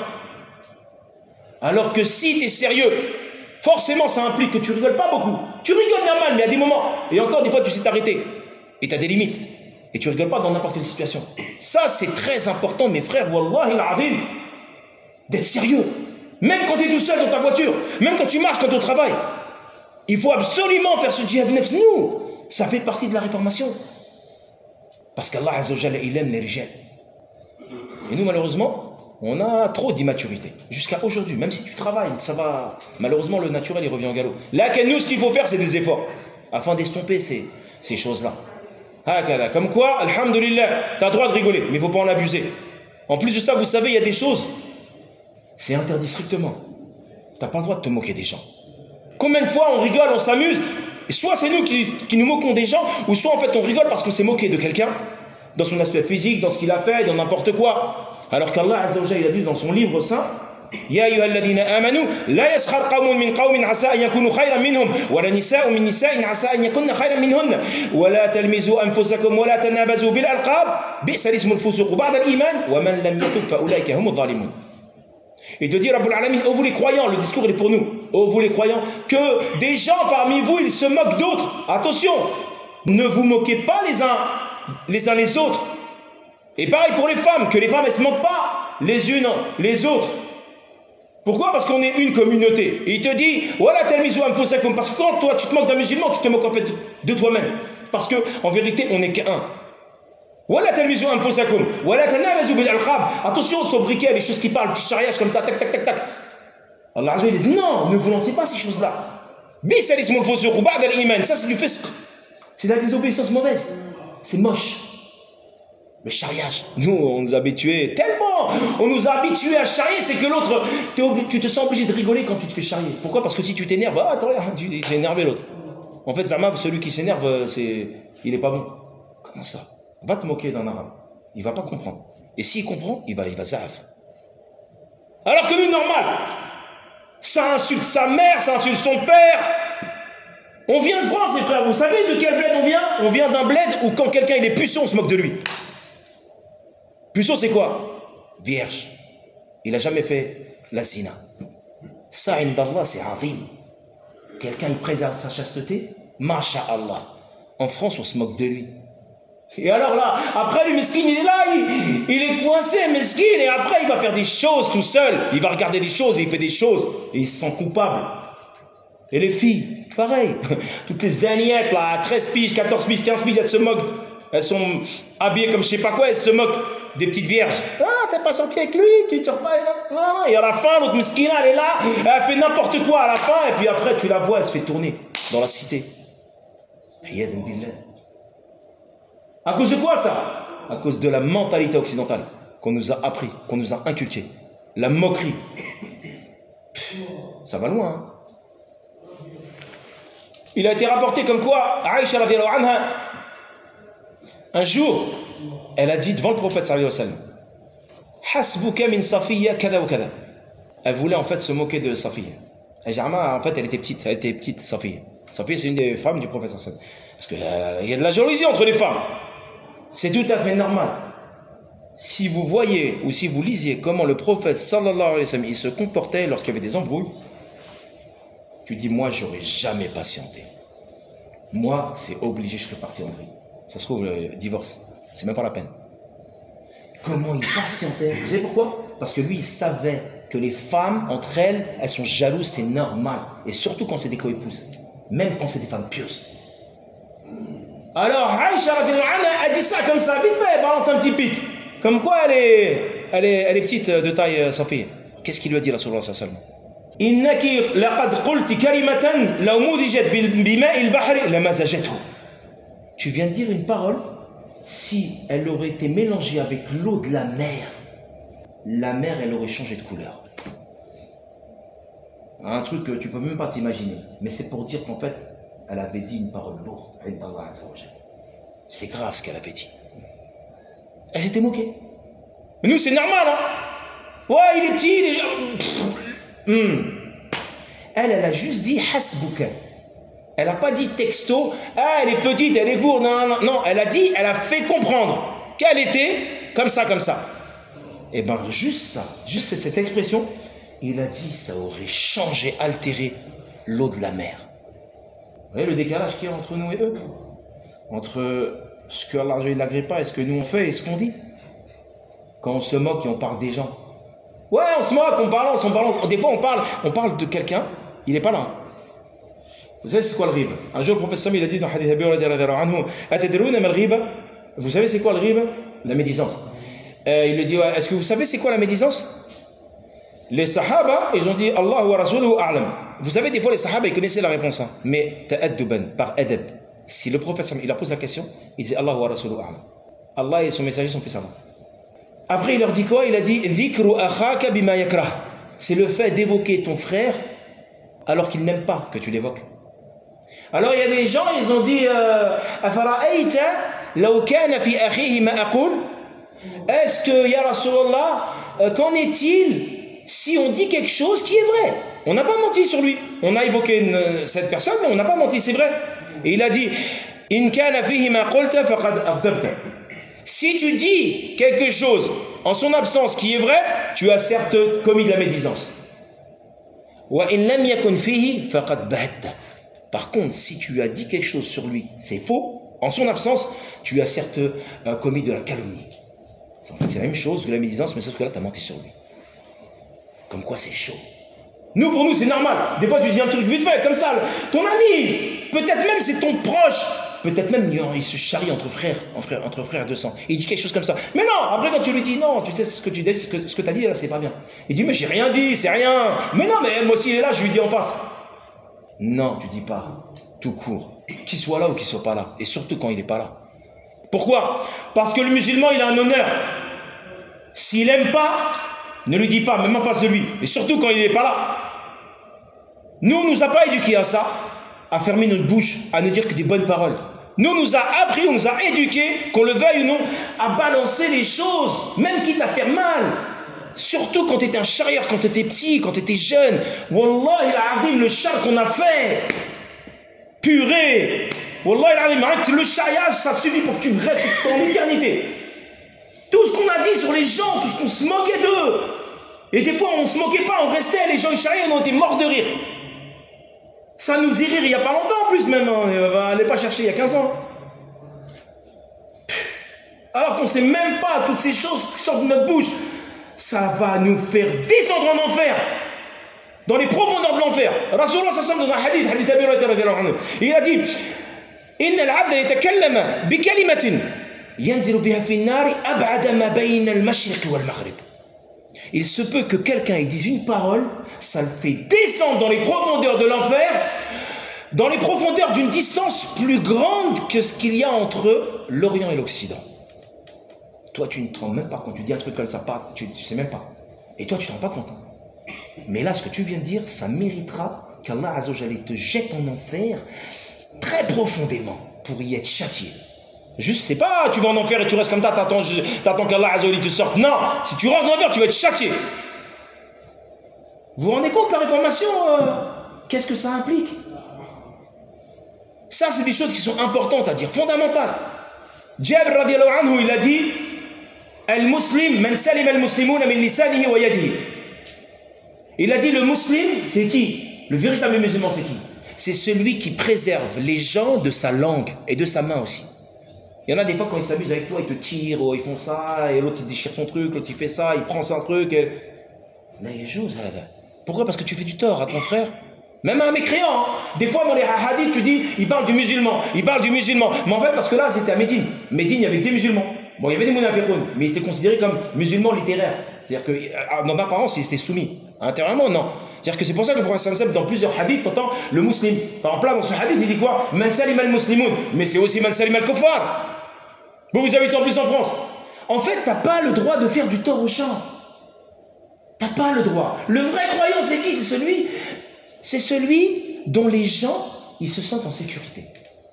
Alors que si tu es sérieux, forcément ça implique que tu rigoles pas beaucoup. Tu rigoles normal, mais à des moments, et encore des fois tu sais t'arrêter. Et tu as des limites. Et tu ne rigoles pas dans n'importe quelle situation. Ça, c'est très important, mes frères, wallahi al-azim, d'être sérieux. Même quand tu es tout seul dans ta voiture, même quand tu marches, quand tu es au travail. Il faut absolument faire ce djihad nefs. Nous, ça fait partie de la réformation. Parce qu'Allah Azza wa Jalla, il aime les rijal. Et nous, malheureusement, on a trop d'immaturité. Jusqu'à aujourd'hui, même si tu travailles, ça va. Malheureusement, le naturel, il revient en galop. Là, nous, ce qu'il faut faire, c'est des efforts. Afin d'estomper ces, ces choses-là. Comme quoi, alhamdulillah, tu as le droit de rigoler, mais il ne faut pas en abuser. En plus de ça, vous savez, il y a des choses, c'est interdit strictement. Tu n'as pas le droit de te moquer des gens. Combien de fois on rigole, on s'amuse, et soit c'est nous qui, qui nous moquons des gens, ou soit en fait on rigole parce qu'on s'est moqué de quelqu'un, dans son aspect physique, dans ce qu'il a fait, dans n'importe quoi. Alors qu'Allah Azza wa Jalla, il a dit dans son livre saint, يا أيها الذين آمنوا لا يسخر قوم من قوم عسى أن يكونوا خيرا منهم ولا نساء من نساء عسى أن يكون خيرا منهن ولا تلمزوا أنفسكم ولا تنابزوا بالألقاب بئس الاسم الفسوق بعد الإيمان ومن لم يتب فأولئك هم الظالمون. Et de dire Rabbul Alamin, ô vous les croyants, le discours il est pour nous, ô vous les croyants, que des gens parmi vous ils se moquent d'autres. Attention, ne vous moquez pas les uns les uns les autres. Et pareil pour les femmes, que les femmes elles se moquent pas les unes les autres. Pourquoi? Parce qu'on est une communauté. Et il te dit, voilà talmizu anfusakum. Parce que quand toi tu te moques d'un musulman, tu te moques en fait de toi-même. Parce que en vérité, on n'est qu'un. Voilà talmizu anfusakum. Voilà tanabazu bil alqab. Attention au sobriquet, les choses qui parlent du charriage comme ça, tac tac tac tac. Allah Azza wa Jalla dit non, ne vous lancez pas ces choses-là. Bis al-ismul fusuq ba'da al-iman. Ça c'est du fisq. C'est la désobéissance mauvaise. C'est moche. Le charriage. Nous, on nous a habitués tellement. On nous a habitués à charrier, c'est que l'autre, tu te sens obligé de rigoler quand tu te fais charrier. Pourquoi? Parce que si tu t'énerves, ah, attends, tu s'est énervé l'autre. En fait, Zama, celui qui s'énerve, c'est, il est pas bon. Comment ça? Va te moquer d'un arabe. Il va pas comprendre. Et s'il comprend, il va, il va zaf. Alors que nous, normal, ça insulte sa mère, ça insulte son père. On vient de France, les frères. Vous savez de quel bled on vient? On vient d'un bled où quand quelqu'un il est puceau, on se moque de lui. Puceau, c'est quoi? Vierge. il n'a jamais fait la zina. Ça, indallah, c'est azim. Quelqu'un, il préserve sa chasteté, masha'Allah. En France, on se moque de lui. Et alors là, après, le mesquin, il est là, il, il est coincé, mesquin, et après, il va faire des choses tout seul. Il va regarder des choses, il fait des choses, et il se sent coupable. Et les filles, pareil. Toutes les zaniettes, là, à treize piges, quatorze piges, quinze piges, elles se moquent. Elles sont habillées comme je sais pas quoi, elles se moquent des petites vierges. Ah, t'as pas sorti avec lui, tu ne sors pas. Non, non. Et à la fin, l'autre mesquina, elle est là, elle fait n'importe quoi à la fin, et puis après, tu la vois, elle se fait tourner dans la cité. À cause de quoi ça? À cause de la mentalité occidentale qu'on nous a appris, qu'on nous a inculqué. La moquerie. Pff, ça va loin. Hein. Il a été rapporté comme quoi Aïcha radhiyallahu anha, un jour, elle a dit devant le prophète sallallahu alayhi wa sallam, Hasbuka min Safiya kada wa kada. Elle voulait en fait se moquer de Safiya. Et Jarma, en fait, elle était petite, elle était petite, Safiya. Safiya, c'est une des femmes du prophète sallallahu alayhi wa sallam. Parce qu'il y a de la jalousie entre les femmes. C'est tout à fait normal. Si vous voyez ou si vous lisiez comment le prophète sallallahu alayhi wa sallam il se comportait lorsqu'il y avait des embrouilles, tu dis, moi, j'aurais jamais patienté. Moi, c'est obligé, je serais parti en vrille. Ça se trouve, le divorce, c'est même pas la peine. Comment il patientait? Vous savez pourquoi? Parce que lui, il savait que les femmes, entre elles, elles sont jalouses, c'est normal. Et surtout quand c'est des co-épouses. Même quand c'est des femmes pieuses. Alors, Aïcha a dit ça comme ça, vite fait, elle balance un petit pic. Comme quoi elle est, elle est, elle est petite de taille, sa fille. Qu'est-ce qu'il lui a dit, Rasulullah sallallahu alayhi wa sallam? Innaki laqad qulti kalimatan law mudijat bima'il bahri lamazajathu. Tu viens de dire une parole, si elle aurait été mélangée avec l'eau de la mer, la mer, elle aurait changé de couleur. Un truc que tu peux même pas t'imaginer. Mais c'est pour dire qu'en fait, elle avait dit une parole lourde. C'est grave ce qu'elle avait dit. Elle s'était moquée. Mais nous, c'est normal, hein. Ouais, il est petit, il est... Hmm. Elle, elle a juste dit hasbuka. Elle n'a pas dit texto, ah, elle est petite, elle est gourde, non, non, non. Non, elle a dit, elle a fait comprendre qu'elle était comme ça, comme ça. Et bien, juste ça, juste cette expression, il a dit, ça aurait changé, altéré l'eau de la mer. Vous voyez le décalage qu'il y a entre nous et eux? Entre ce que Allah n'agrée pas et ce que nous on fait et ce qu'on dit. Quand on se moque et on parle des gens. Ouais, on se moque, on parle, on parle. Des fois, on parle, on parle de quelqu'un, il n'est pas là. Vous savez c'est quoi le riba? Un jour, le prophète Sami il a dit dans le hadith Abi Hurayrata anhu, Atadruna mal riba? Vous savez c'est quoi le riba? La médisance. Euh, il lui dit, ouais, est-ce que vous savez c'est quoi la médisance? Les sahaba, ils ont dit Allah wa rasuluhu a'lam. Vous savez, des fois, les sahaba, ils connaissaient la réponse, hein, mais ta'adduban, par adab. Si le prophète il leur pose la question, il dit Allah wa rasuluhu a'lam. Allah et son messager sont fait savoir. Après, il leur dit quoi? Il a dit dhikru akhaka bima yakrah. C'est le fait d'évoquer ton frère alors qu'il n'aime pas que tu l'évoques. Alors, il y a des gens, ils ont dit afara'ayta law kana fi akhihi ma aqul. Est-ce que, ya Rasulallah, qu'en est-il si on dit quelque chose qui est vrai? On n'a pas menti sur lui. On a évoqué une, cette personne, mais on n'a pas menti, c'est vrai. Et il a dit in kana fihi ma qulta faqad aghdabta. Si tu dis quelque chose en son absence qui est vrai, tu as certes commis de la médisance. Wa in lam yakun fihi faqad bahatta. Par contre, si tu as dit quelque chose sur lui, c'est faux, en son absence, tu as certes euh, commis de la calomnie. En fait, c'est la même chose que la médisance, mais sauf que là, tu as menti sur lui. Comme quoi, c'est chaud. Nous, pour nous, c'est normal. Des fois, tu dis un truc vite fait, comme ça. Ton ami, peut-être même c'est ton proche. Peut-être même il se charrie entre frères, entre frères de sang. Il dit quelque chose comme ça. Mais non, après quand tu lui dis non, tu sais ce que tu dis, ce que, ce que tu as dit là, c'est pas bien. Il dit mais j'ai rien dit, c'est rien. Mais non, mais moi aussi il est là, je lui dis en face. Non, tu dis pas. Tout court. Qu'il soit là ou qu'il soit pas là. Et surtout quand il n'est pas là. Pourquoi? Parce que le musulman, il a un honneur. S'il n'aime pas, ne lui dis pas, même en face de lui. Et surtout quand il n'est pas là. Nous, on ne nous a pas éduqués à ça, à fermer notre bouche, à ne dire que des bonnes paroles. Nous, on nous a appris, on nous a éduqués, qu'on le veuille ou non, à balancer les choses, même quitte à faire mal. Surtout quand tu étais un charrieur, quand tu étais petit, quand tu étais jeune. Wallah, il arrive le char qu'on a fait. Purée. Wallah, il arrive, arrête, le charriage, ça suffit pour que tu restes dans l'éternité. Tout ce qu'on a dit sur les gens, tout ce qu'on se moquait d'eux. Et des fois, on ne se moquait pas, on restait, les gens Ishaï, on était morts de rire. Ça nous faisait rire il n'y a pas longtemps en plus même, hein. Allez pas chercher il y a quinze ans. Alors qu'on ne sait même pas toutes ces choses qui sortent de notre bouche. Ça va nous faire descendre en enfer. Dans les profondeurs de l'enfer. Rasulullah sallallahu alayhi wa sallam dans un hadith, hadith Abi Hurayrata radiyallahu anhu, il a dit Inna al-abda yatakallama bi kalimatin yanzilu biha fi an-nar ab'ada ma bayna al-mashriq wal-maghrib. Il se peut que quelqu'un dise une parole, ça le fait descendre dans les profondeurs de l'enfer, dans les profondeurs d'une distance plus grande que ce qu'il y a entre l'Orient et l'Occident. Toi, tu ne te rends même pas compte. Tu dis un truc comme ça, pas, tu ne sais même pas. Et toi, tu ne te rends pas compte. Mais là, ce que tu viens de dire, ça méritera qu'Allah Azza wa Jalla te jette en enfer très profondément pour y être châtié. Juste, c'est pas tu vas en enfer et tu restes comme ça, t'attends, t'attends qu'Allah Azza wa Jalla te sorte. Non, si tu rentres en enfer, tu vas être châtié. Vous vous rendez compte, la réformation, euh, qu'est-ce que ça implique? Ça, c'est des choses qui sont importantes à dire, fondamentales. Jabir radiyallahu anhu, il a dit Al-Muslim, man salim al-Muslimuna min lisanihi wa yadihi. Il a dit le musulman, c'est qui? Le véritable musulman, c'est qui? C'est celui qui préserve les gens de sa langue et de sa main aussi. Il y en a des fois quand ils s'amusent avec toi, ils te tirent, oh, ils font ça, et l'autre il déchire son truc, l'autre il fait ça, il prend son truc. Et... Là, il joue ça. Pourquoi? Parce que tu fais du tort à ton frère. Même à un mécréant. Hein. Des fois dans les hadiths, tu dis, il parle du musulman, il parle du musulman. Mais en fait, parce que là, c'était à Médine. Médine, il y avait des musulmans. Bon, il y avait des munafiqoun, mais ils étaient considérés comme musulmans littéraires. C'est-à-dire que, dans l'apparence, ils étaient soumis. Intérieurement, non. C'est-à-dire que c'est pour ça que le prophète sallallahu alayhi wa sallam, dans plusieurs hadiths, t'entends le musulman. Par exemple, là, dans ce hadith, il dit quoi? Man salim al-muslimoun. Mais c'est aussi man salim al-kuffar. Vous, vous habitez en plus en France. En fait, t'as pas le droit de faire du tort aux gens. T'as pas le droit. Le vrai croyant, c'est qui? C'est celui, c'est celui dont les gens, ils se sentent en sécurité.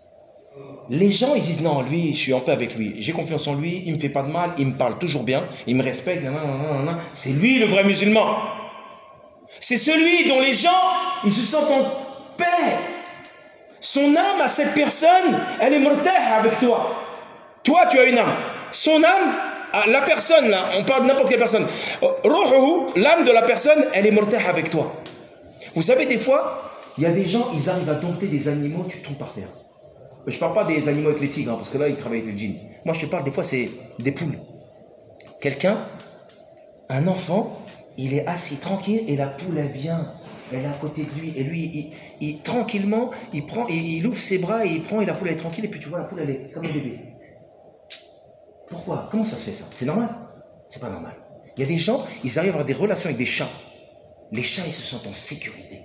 Les gens, ils disent non, lui, je suis en paix avec lui, j'ai confiance en lui, il me fait pas de mal, il me parle toujours bien, il me respecte, c'est lui le vrai musulman. C'est celui dont les gens, ils se sentent en paix. Son âme à cette personne, elle est murtah avec toi. Toi, tu as une âme. Son âme, la personne, là, on parle de n'importe quelle personne. L'âme de la personne, elle est murtah avec toi. Vous savez, des fois, il y a des gens, ils arrivent à dompter des animaux, tu tombes par terre. Je ne parle pas des animaux avec les tigres, hein, parce que là, ils travaillent avec le djinn. Moi, je te parle, des fois, c'est des poules. Quelqu'un, un enfant, il est assis tranquille, et la poule, elle vient, elle est à côté de lui, et lui, il, il, tranquillement, il prend, il, il ouvre ses bras, et il prend, et la poule, elle est tranquille, et puis tu vois, la poule, elle est comme un bébé. Pourquoi? Comment ça se fait ça? C'est normal? C'est pas normal. Il y a des gens, ils arrivent à avoir des relations avec des chats. Les chats, ils se sentent en sécurité.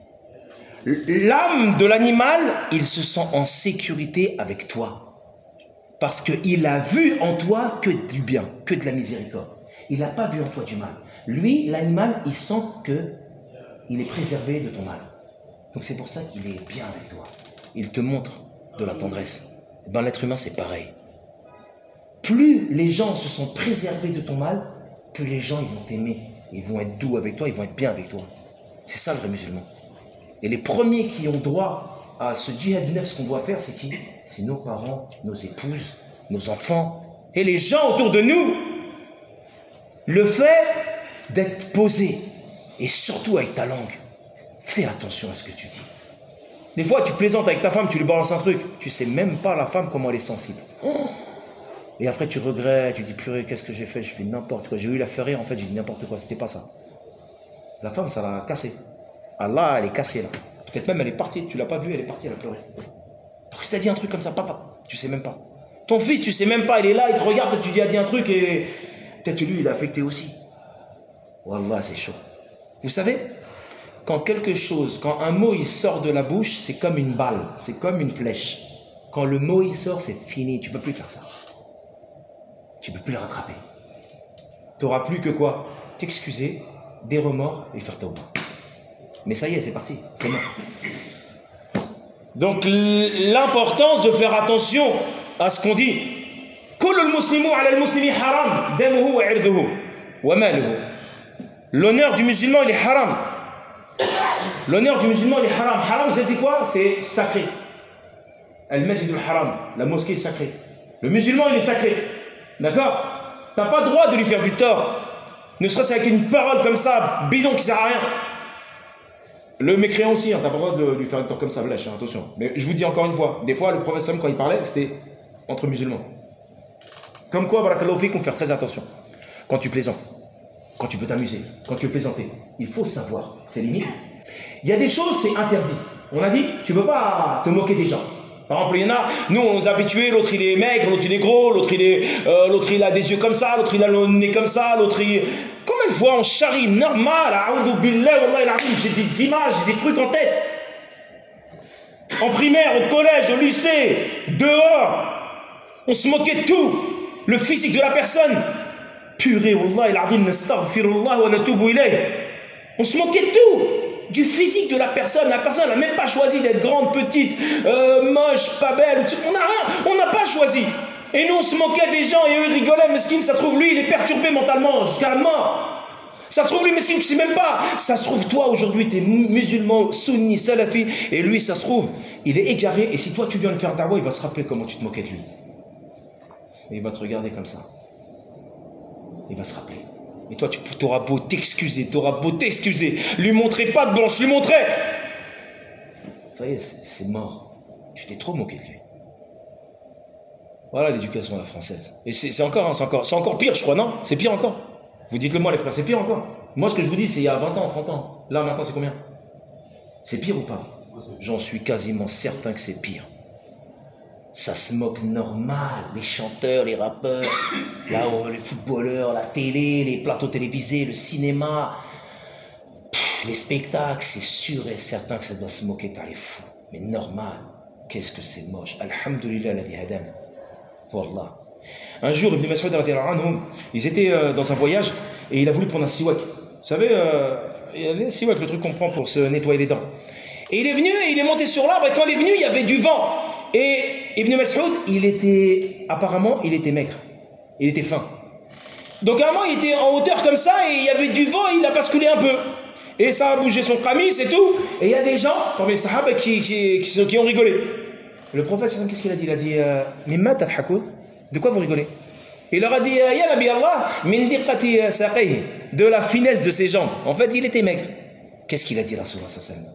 L'âme de l'animal, il se sent en sécurité avec toi. Parce qu'il a vu en toi que du bien, que de la miséricorde. Il n'a pas vu en toi du mal. Lui, l'animal, il sent qu'il est préservé de ton mal. Donc c'est pour ça qu'il est bien avec toi. Il te montre de la tendresse. Ben, l'être humain, c'est pareil. Plus les gens se sont préservés de ton mal, plus les gens, ils vont t'aimer. Ils vont être doux avec toi, ils vont être bien avec toi. C'est ça le vrai musulman. Et les premiers qui ont droit à ce djihad nefs qu'on doit faire, c'est qui? C'est nos parents, nos épouses, nos enfants et les gens autour de nous. Le fait d'être posé, et surtout avec ta langue, fais attention à ce que tu dis. Des fois, tu plaisantes avec ta femme, tu lui balances un truc, tu sais même pas la femme comment elle est sensible. Et après, tu regrettes, tu dis purée, qu'est-ce que j'ai fait? Je fais n'importe quoi. J'ai eu la faire rire, en fait, j'ai dit n'importe quoi, c'était pas ça. La femme, ça l'a cassé. Allah, elle est cassée là. Peut-être même elle est partie, tu l'as pas vue, elle est partie, elle a pleuré. Parce que tu as dit un truc comme ça, papa, tu sais même pas. Ton fils, tu sais même pas, il est là, il te regarde, tu dis, a dit un truc et peut-être lui, il est affecté aussi. Wallah, c'est chaud. Vous savez, quand quelque chose, quand un mot il sort de la bouche, c'est comme une balle, c'est comme une flèche. Quand le mot il sort, c'est fini, tu peux plus faire ça. Tu peux plus le rattraper. Tu n'auras plus que quoi? T'excuser, des remords et faire tawbah. Mais ça y est, c'est parti, c'est mort. Donc l'importance de faire attention à ce qu'on dit. L'honneur du musulman, il est haram. L'honneur du musulman, il est haram. Haram, vous savez c'est quoi? C'est sacré. Al-Masjid al-Haram, la mosquée est sacrée. Le musulman, il est sacré. D'accord? Tu n'as pas le droit de lui faire du tort. ne serait-ce qu'avec une parole comme ça, bidon qui sert à rien. Le mécréant aussi, hein, t'as pas le droit de lui faire une tort comme ça, lâche, hein, attention. Mais je vous dis encore une fois, des fois le prophète Sam, quand il parlait, c'était entre musulmans. Comme quoi, barakallahu fikum, faire très attention. Quand tu plaisantes, quand tu peux t'amuser, quand tu veux plaisanter, il faut savoir ses limites. Il y a des choses, c'est interdit. On a dit, tu ne peux pas te moquer des gens. Par exemple, il y en a, nous on nous a habitués, l'autre il est maigre, l'autre il est gros, l'autre il, est, euh, l'autre il a des yeux comme ça, l'autre il a le nez comme ça, l'autre il... Combien de fois on charrie normal, j'ai des images, j'ai des trucs en tête. En primaire, au collège, au lycée, dehors, on se moquait de tout. Le physique de la personne. Purée, wallahi al-azim, nastaghfirullah wa natubu ilayh. On se moquait de tout. Du physique de la personne. La personne n'a même pas choisi d'être grande, petite, euh, moche, pas belle. On n'a rien. On n'a pas choisi. Et nous, on se moquait des gens et eux, ils rigolaient. Mesquine, ça se trouve, lui, il est perturbé mentalement jusqu'à la mort. Ça se trouve, lui, mesquine, tu sais même pas. Ça se trouve, toi, aujourd'hui, tu es musulman, sunni, salafi. Et lui, ça se trouve, il est égaré. Et si toi, tu viens le faire dawa, il va se rappeler comment tu te moquais de lui. Et il va te regarder comme ça. Il va se rappeler. Et toi, tu auras beau t'excuser, tu auras beau t'excuser, lui montrer pas de blanche, lui montrer. Ça y est, c'est mort. Tu t'es trop moqué de lui. Voilà l'éducation à la française. Et c'est encore, hein, encore, encore pire, je crois, non? C'est pire encore. Vous dites-le moi, les frères, c'est pire encore. Moi, ce que je vous dis, c'est il y a vingt ans, trente ans. Là, maintenant, c'est combien? C'est pire ou pas? J'en suis quasiment certain que c'est pire. Ça se moque normal, les chanteurs, les rappeurs, là, les footballeurs, la télé, les plateaux télévisés, le cinéma, pff, les spectacles, c'est sûr et certain que ça doit se moquer, t'as les fous. Mais normal, qu'est-ce que c'est moche. Alhamdulillah, la hadam. Wallah. Un jour, Ibn Mas'ud, ils étaient euh, dans un voyage et il a voulu prendre un siwak. Vous savez, euh, le siwak, le truc qu'on prend pour se nettoyer les dents. Et il est venu et il est monté sur l'arbre et quand il est venu, il y avait du vent. Et Ibn Mas'ud, il était, apparemment, il était maigre. Il était fin. Donc à un moment, il était en hauteur comme ça et il y avait du vent et il a basculé un peu. Et ça a bougé son camis et tout. Et il y a des gens, parmi les sahaba, qui, qui, qui, qui ont rigolé. Le prophète, qu'est-ce qu'il a dit? Il a dit, Mimma tadhakoun? De quoi vous rigolez? Il leur a dit, Ya Nabi Allah, min diqqati saqayhi, de la finesse de ses jambes. En fait, il était maigre. Qu'est-ce qu'il a dit, Rasulullah sallallahu alayhi wa sallam?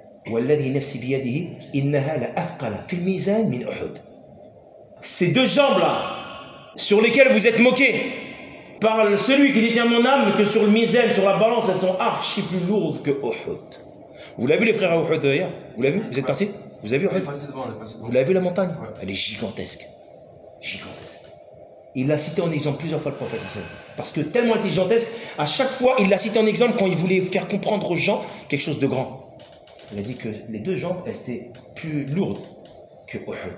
Ces deux jambes-là, sur lesquelles vous êtes moqués, par celui qui détient mon âme, que sur le mizan, sur la balance, elles sont archi plus lourdes que Uhud. Vous l'avez vu les frères à Uhud hier? Vous l'avez vu? Vous êtes partis? Vous avez vu Uhud? Vous l'avez vu la montagne? Elle est gigantesque. Gigantesque. Il l'a cité en exemple plusieurs fois le prophète. Parce que tellement elle était gigantesque, à chaque fois il l'a cité en exemple quand il voulait faire comprendre aux gens quelque chose de grand. Il a dit que les deux jambes étaient plus lourdes que Uhud.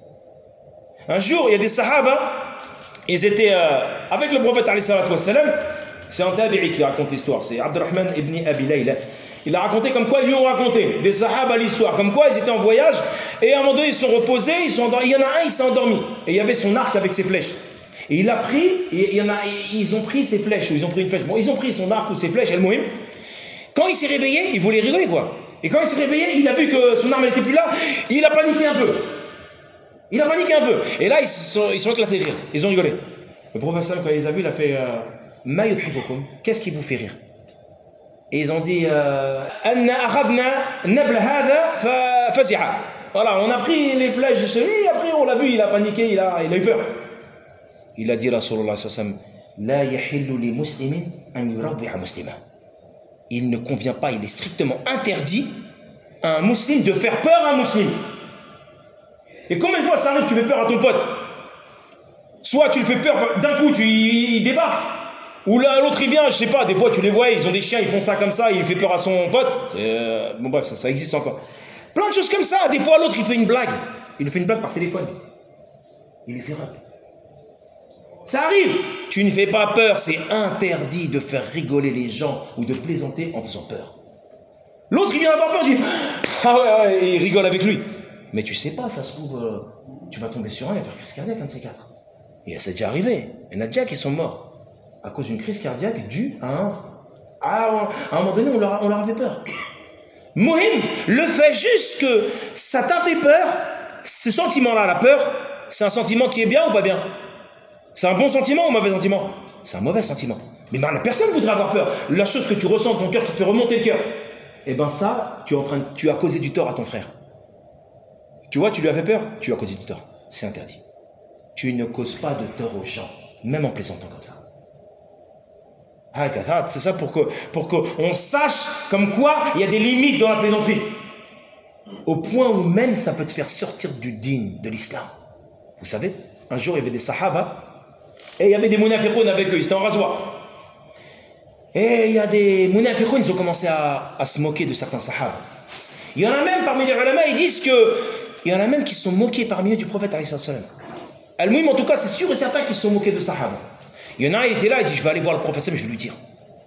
Un jour, il y a des sahaba, ils étaient euh, avec le prophète alayhi salatu wassalam. C'est un tabi'i qui raconte l'histoire, c'est Abdurrahman ibn Abi Layla. Il a raconté comme quoi ils lui ont raconté des sahaba l'histoire, comme quoi ils étaient en voyage et à un moment donné ils se sont reposés, ils sont endormis. Il y en a un, il s'est endormi et il y avait son arc avec ses flèches. Et il a pris, et il y en a, ils ont pris ses flèches, ou ils ont pris une flèche. Bon, ils ont pris son arc ou ses flèches, el mouhim. Quand il s'est réveillé, il voulait rigoler quoi. Et quand il s'est réveillé, il a vu que son arme n'était plus là, il a paniqué un peu. Il a paniqué un peu. Et là, ils sont, ils sont éclatés de rire. Ils ont rigolé. Le professeur, quand il les a vus, il a fait Ma yudhikukum, qu'est-ce qui vous fait rire? Et ils ont dit Anna akhadna nabla hadha fazi'a. Voilà, on a pris les flèches de celui, et après on l'a vu, il a paniqué, il a, il a eu peur. Il a dit Rasulullah sallallahu alayhi wa sallam La yahillu li muslimin an yurabbi'a muslima. Il ne convient pas, il est strictement interdit à un musulman de faire peur à un musulman. Et combien de fois ça arrive, tu fais peur à ton pote? Soit tu le fais peur, d'un coup tu, il débarque, ou l'autre il vient, je sais pas, des fois tu les vois, ils ont des chiens, ils font ça comme ça, il fait peur à son pote. Euh, bon bref, ça, ça existe encore. Plein de choses comme ça, des fois l'autre il fait une blague, il lui fait une blague par téléphone. Il lui fait rap. Ça arrive. Tu ne fais pas peur, c'est interdit de faire rigoler les gens ou de plaisanter en faisant peur. L'autre, il vient avoir peur, il dit ah ouais, ouais, et il rigole avec lui. Mais tu sais pas, ça se trouve, euh, tu vas tomber sur un et faire crise cardiaque, un de ces quatre. Et c'est déjà arrivé. Il y en a déjà qui sont morts à cause d'une crise cardiaque due à un. À un moment donné, on leur, on leur avait peur. Mohim, le fait juste que ça t'a fait peur, ce sentiment-là, la peur, c'est un sentiment qui est bien ou pas bien? C'est un bon sentiment ou un mauvais sentiment? C'est un mauvais sentiment. Mais ben, personne ne voudrait avoir peur. La chose que tu ressens dans ton cœur qui te fait remonter le cœur, et ben ça, tu, es en train de, tu as causé du tort à ton frère. Tu vois, tu lui as fait peur, tu as causé du tort. C'est interdit. Tu ne causes pas de tort aux gens, même en plaisantant comme ça. C'est ça pour que pour qu'on sache comme quoi il y a des limites dans la plaisanterie. Au point où même ça peut te faire sortir du din, de l'islam. Vous savez, un jour il y avait des sahaba et il y avait des munafiqoun avec eux, ils étaient en rasoir. Et il y a des munafiqoun, ils ont commencé à, à se moquer de certains sahaba. Il y en a même parmi les ulama, ils disent que il y en a même qui se sont moqués parmi eux du prophète alayhi salam. Al-Muhim, en tout cas, c'est sûr et certain qu'ils se sont moqués de sahaba. Il y en a un, il était là, il dit, je vais aller voir le prophète, mais je vais lui dire.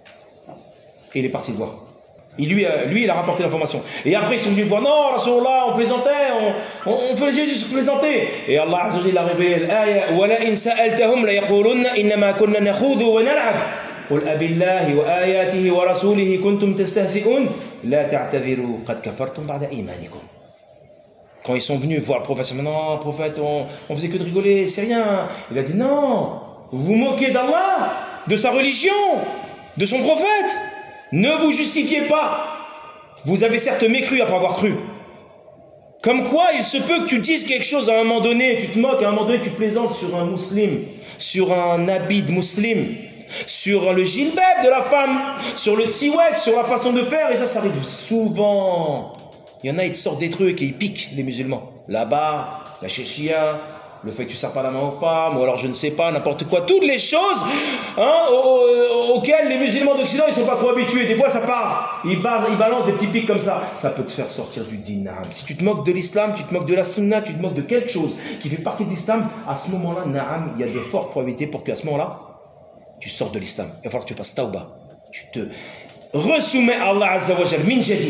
Et il est parti le voir. Et lui, lui, il a rapporté l'information. Et après, ils sont venus voir, non, Rasulallah, on plaisantait, on, on, on faisait juste plaisanter. Et Allah Azza wa Jalla a révélé l'aya, وَلَئِنْ سَأَلْتَهُمْ لَيَقُولُنَّ إِنَّمَا كُنَّا نَخُوضُ وَنَلْعَبُ قُلْ أَبِاللَّهِ وَآيَاتِهِ وَرَسُولِهِ كُنْتُمْ تَسْتَهْزِئُونَ لَا تَعْتَذِرُوا قَدْ كَفَرْتُمْ بَعْدَ إِيمَانِكُمْ. Quand ils sont venus voir le prophète, non, prophète, on, on faisait que de rigoler, c'est rien. Il a dit, non, vous vous moquez d'Allah, de sa religion, de son prophète. Ne vous justifiez pas. Vous avez certes mécru après avoir cru. Comme quoi, il se peut que tu dises quelque chose à un moment donné, tu te moques, à un moment donné, tu plaisantes sur un musulman, sur un habit de musulman, sur le jilbab de la femme, sur le siwak, sur la façon de faire, et ça, ça arrive souvent. Il y en a, ils te sortent des trucs et ils piquent les musulmans. Là-bas, la chéchia, le fait que tu ne sers pas la main aux femmes, ou alors je ne sais pas, n'importe quoi, toutes les choses hein, aux, auxquelles les musulmans d'Occident ils ne sont pas trop habitués. Des fois ça part, ils, bar, ils balancent des petits pics comme ça. Ça peut te faire sortir du din. Naam. Si tu te moques de l'islam, tu te moques de la sunna, tu te moques de quelque chose qui fait partie de l'islam, à ce moment-là, naam, il y a des fortes probabilités pour qu'à ce moment-là, tu sors de l'islam. Il va falloir que tu fasses tawbah. Tu te ressoumets à Allah Azza wa Jal, min jadid.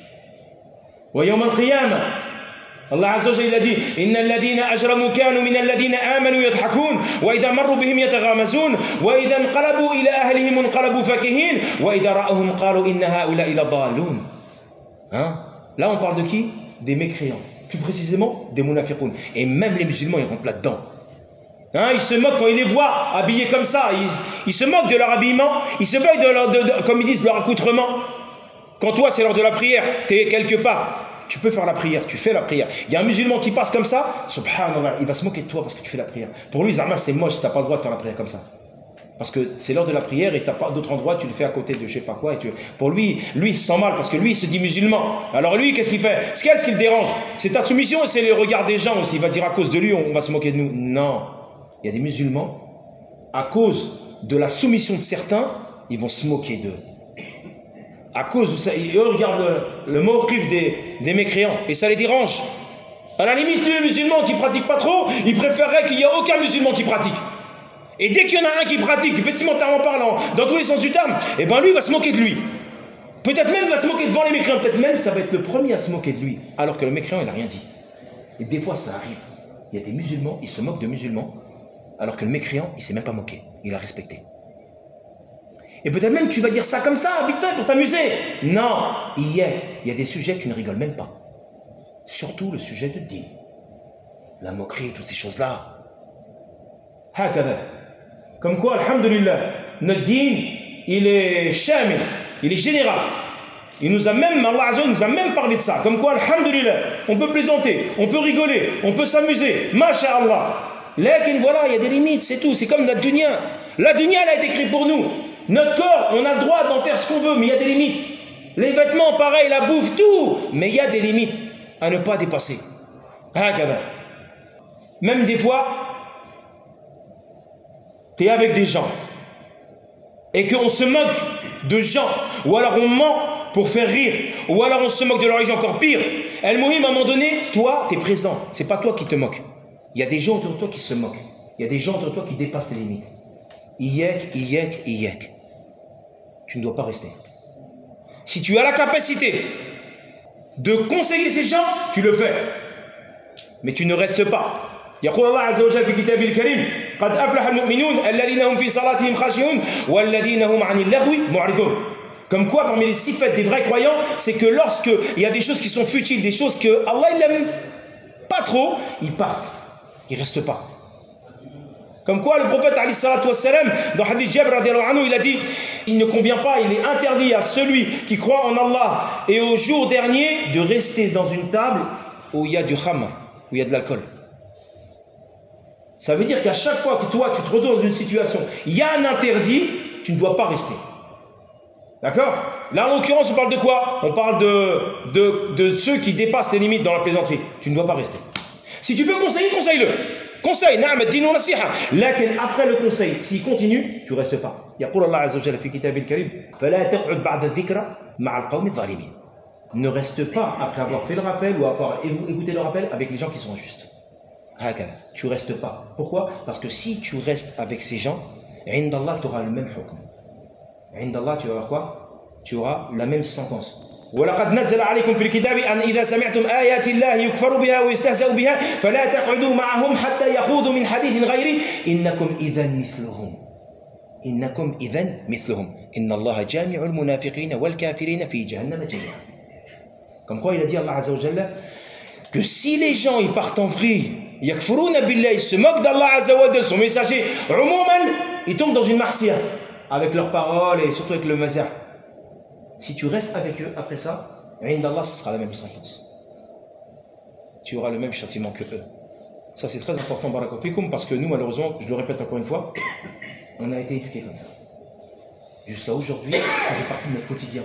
Wa yawm al-qiyamah. Allah Azza wa Jalla a dit Inna alladhina ajramu kanu min alladhina amanu yadhhakun wa idha marru bihim yataghamazun wa idha inqalabu ila ahlihim inqalabu fakihin wa idha ra'ahum qalu inna ha'ula'i ladallun. Hein? Là on parle de qui? Des mécréants. Plus précisément des munafiqoun. Et même les musulmans ils rentrent là-dedans. Hein, ils se moquent quand ils les voient habillés comme ça. Ils, ils se moquent de leur habillement. Ils se moquent de leur, de, de, comme ils disent, de leur accoutrement. Quand toi c'est l'heure de la prière, tu es quelque part. Tu peux faire la prière, tu fais la prière. Il y a un musulman qui passe comme ça, subhanallah, il va se moquer de toi parce que tu fais la prière. Pour lui, Zama, c'est moche, tu n'as pas le droit de faire la prière comme ça. Parce que c'est l'heure de la prière et tu n'as pas d'autre endroit, tu le fais à côté de je sais pas quoi. Et tu... Pour lui, lui, il se sent mal parce que lui, il se dit musulman. Alors lui, qu'est-ce qu'il fait? Qu'est-ce qui le dérange? C'est ta soumission et c'est le regard des gens aussi. Il va dire à cause de lui, on va se moquer de nous. Non. Il y a des musulmans, à cause de la soumission de certains, ils vont se moquer d'eux. À cause de ça, ils regardent le, le mawqif des, des mécréants et ça les dérange. À la limite, les musulmans qui ne pratiquent pas trop, ils préféreraient qu'il n'y ait aucun musulman qui pratique. Et dès qu'il y en a un qui pratique, vestimentairement parlant, dans tous les sens du terme, et ben lui va se moquer de lui. Peut-être même il va se moquer devant les mécréants, peut-être même ça va être le premier à se moquer de lui, alors que le mécréant il n'a rien dit. Et des fois ça arrive. Il y a des musulmans, ils se moquent de musulmans, alors que le mécréant il ne s'est même pas moqué, il a respecté. Et peut-être même tu vas dire ça comme ça, vite fait, pour t'amuser. Non, il y a des sujets que tu ne rigoles même pas. Surtout le sujet de din. La moquerie, toutes ces choses-là. Hakada. Comme quoi, alhamdulillah, notre din, il est shamil, il est général. Il nous a même, Allah Azza nous a même parlé de ça. Comme quoi, alhamdulillah, on peut plaisanter, on peut rigoler, on peut s'amuser. Masha'Allah. Lakin voilà, il y a des limites, c'est tout. C'est comme notre dunya. La dunya, elle a été créée pour nous. Notre corps, on a le droit d'en faire ce qu'on veut, mais il y a des limites. Les vêtements, pareil, la bouffe, tout. Mais il y a des limites à ne pas dépasser. Même des fois, tu es avec des gens et qu'on se moque de gens, ou alors on ment pour faire rire, ou alors on se moque de leur religion, encore pire. El-Mouhim, à un moment donné, toi, tu es présent. C'est pas toi qui te moques. Il y a des gens autour de toi qui se moquent. Il y a des gens autour de toi qui dépassent les limites. Iyek, iyek, iyek. Tu ne dois pas rester. Si tu as la capacité de conseiller ces gens, tu le fais. Mais tu ne restes pas. يقول الله عز وجل في كتابه الكريم قد أفلح المؤمنون الذين هم في صلاتهم خاشعون والذين هم عن اللغو معرضون. Comme quoi, parmi les sifat des vrais croyants, c'est que lorsque il y a des choses qui sont futiles, des choses que Allah il n'aime pas trop, ils partent, ils restent pas. Comme quoi, le prophète, alayhi salatu wassalam, dans Hadith Jabr, anhu, il a dit, il ne convient pas, il est interdit à celui qui croit en Allah et au jour dernier de rester dans une table où il y a du khamr, où il y a de l'alcool. Ça veut dire qu'à chaque fois que toi, tu te retrouves dans une situation, il y a un interdit, tu ne dois pas rester. D'accord? Là, en l'occurrence, on parle de quoi? On parle de, de, de ceux qui dépassent les limites dans la plaisanterie. Tu ne dois pas rester. Si tu peux conseiller, conseille-le. Conseil, na'am, ad-dinu nasiha. Lakin après le conseil, s'il continue, tu ne restes pas. Yaqul Allah azza wa jalla fi kitabil karim, fala taq'ud ba'da dhikra ma'a al-qawmi adh-dhalimin. Ne reste pas après avoir fait le rappel ou avoir écouté le rappel avec les gens qui sont injustes. Tu ne restes pas. Pourquoi? Parce que si tu restes avec ces gens, indallah, tu auras le même hukm. Indallah, tu auras quoi? Tu auras la même sentence. ولقد نزل عليكم في الكتاب أن إذا سمعتم آيات الله يكفر بها ويستهزأ بها فلا تقعدوا معهم حتى يخوضوا من حديث غيره إنكم إذا مثلهم إنكم إذا مثلهم إن الله جامع المنافقين والكافرين في جهنم جميعا. Comme quoi il a dit Allah Azza wa Jalla que si les gens ils partent en vrille, yakfuruna billah, ils se moquent d'Allah Azza wa Jalla, son messager, umuman, ils tombent dans une marcia avec leurs paroles et surtout avec le mazah. Si tu restes avec eux après ça, indallah, ce sera la même sentence. Tu auras le même châtiment que eux. Ça c'est très important, barakallahu fikum, parce que nous malheureusement, je le répète encore une fois, on a été éduqués comme ça. Jusqu'à aujourd'hui, ça fait partie de notre quotidien.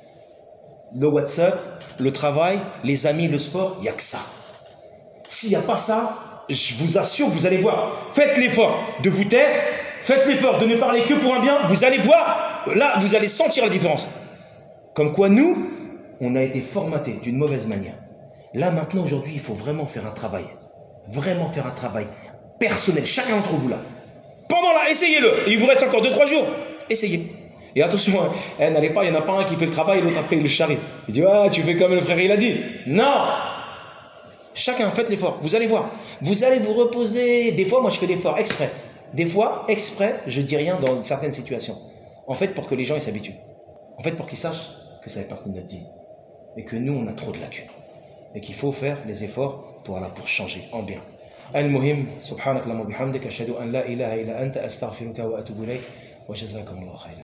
Le WhatsApp, le travail, les amis, le sport, il n'y a que ça. S'il n'y a pas ça, je vous assure, vous allez voir. Faites l'effort de vous taire, faites l'effort de ne parler que pour un bien, vous allez voir, là, vous allez sentir la différence. Comme quoi, nous, on a été formatés d'une mauvaise manière. Là, maintenant, aujourd'hui, il faut vraiment faire un travail. Vraiment faire un travail personnel, chacun d'entre vous là. Pendant là, essayez-le. Il vous reste encore deux trois jours. Essayez. Et attention, hein, eh, n'allez pas, il n'y en a pas un qui fait le travail et l'autre après il le charrie. Il dit, ah, tu fais comme le frère il a dit. Non. Chacun, faites l'effort. Vous allez voir. Vous allez vous reposer. Des fois, moi, je fais l'effort exprès. Des fois, exprès, je dis rien dans certaines situations. En fait, pour que les gens ils s'habituent. En fait, pour qu'ils sachent que ça fait partie de notre dîme. Et que nous, on a trop de lacunes. Et qu'il faut faire les efforts pour, pour changer en bien. Al-Muhim, subhanak Allahumma bihamdik, ashhadu an la ilaha illa anta, astaghfiruka wa atubu ilayk, wa jazakumullahu khayran.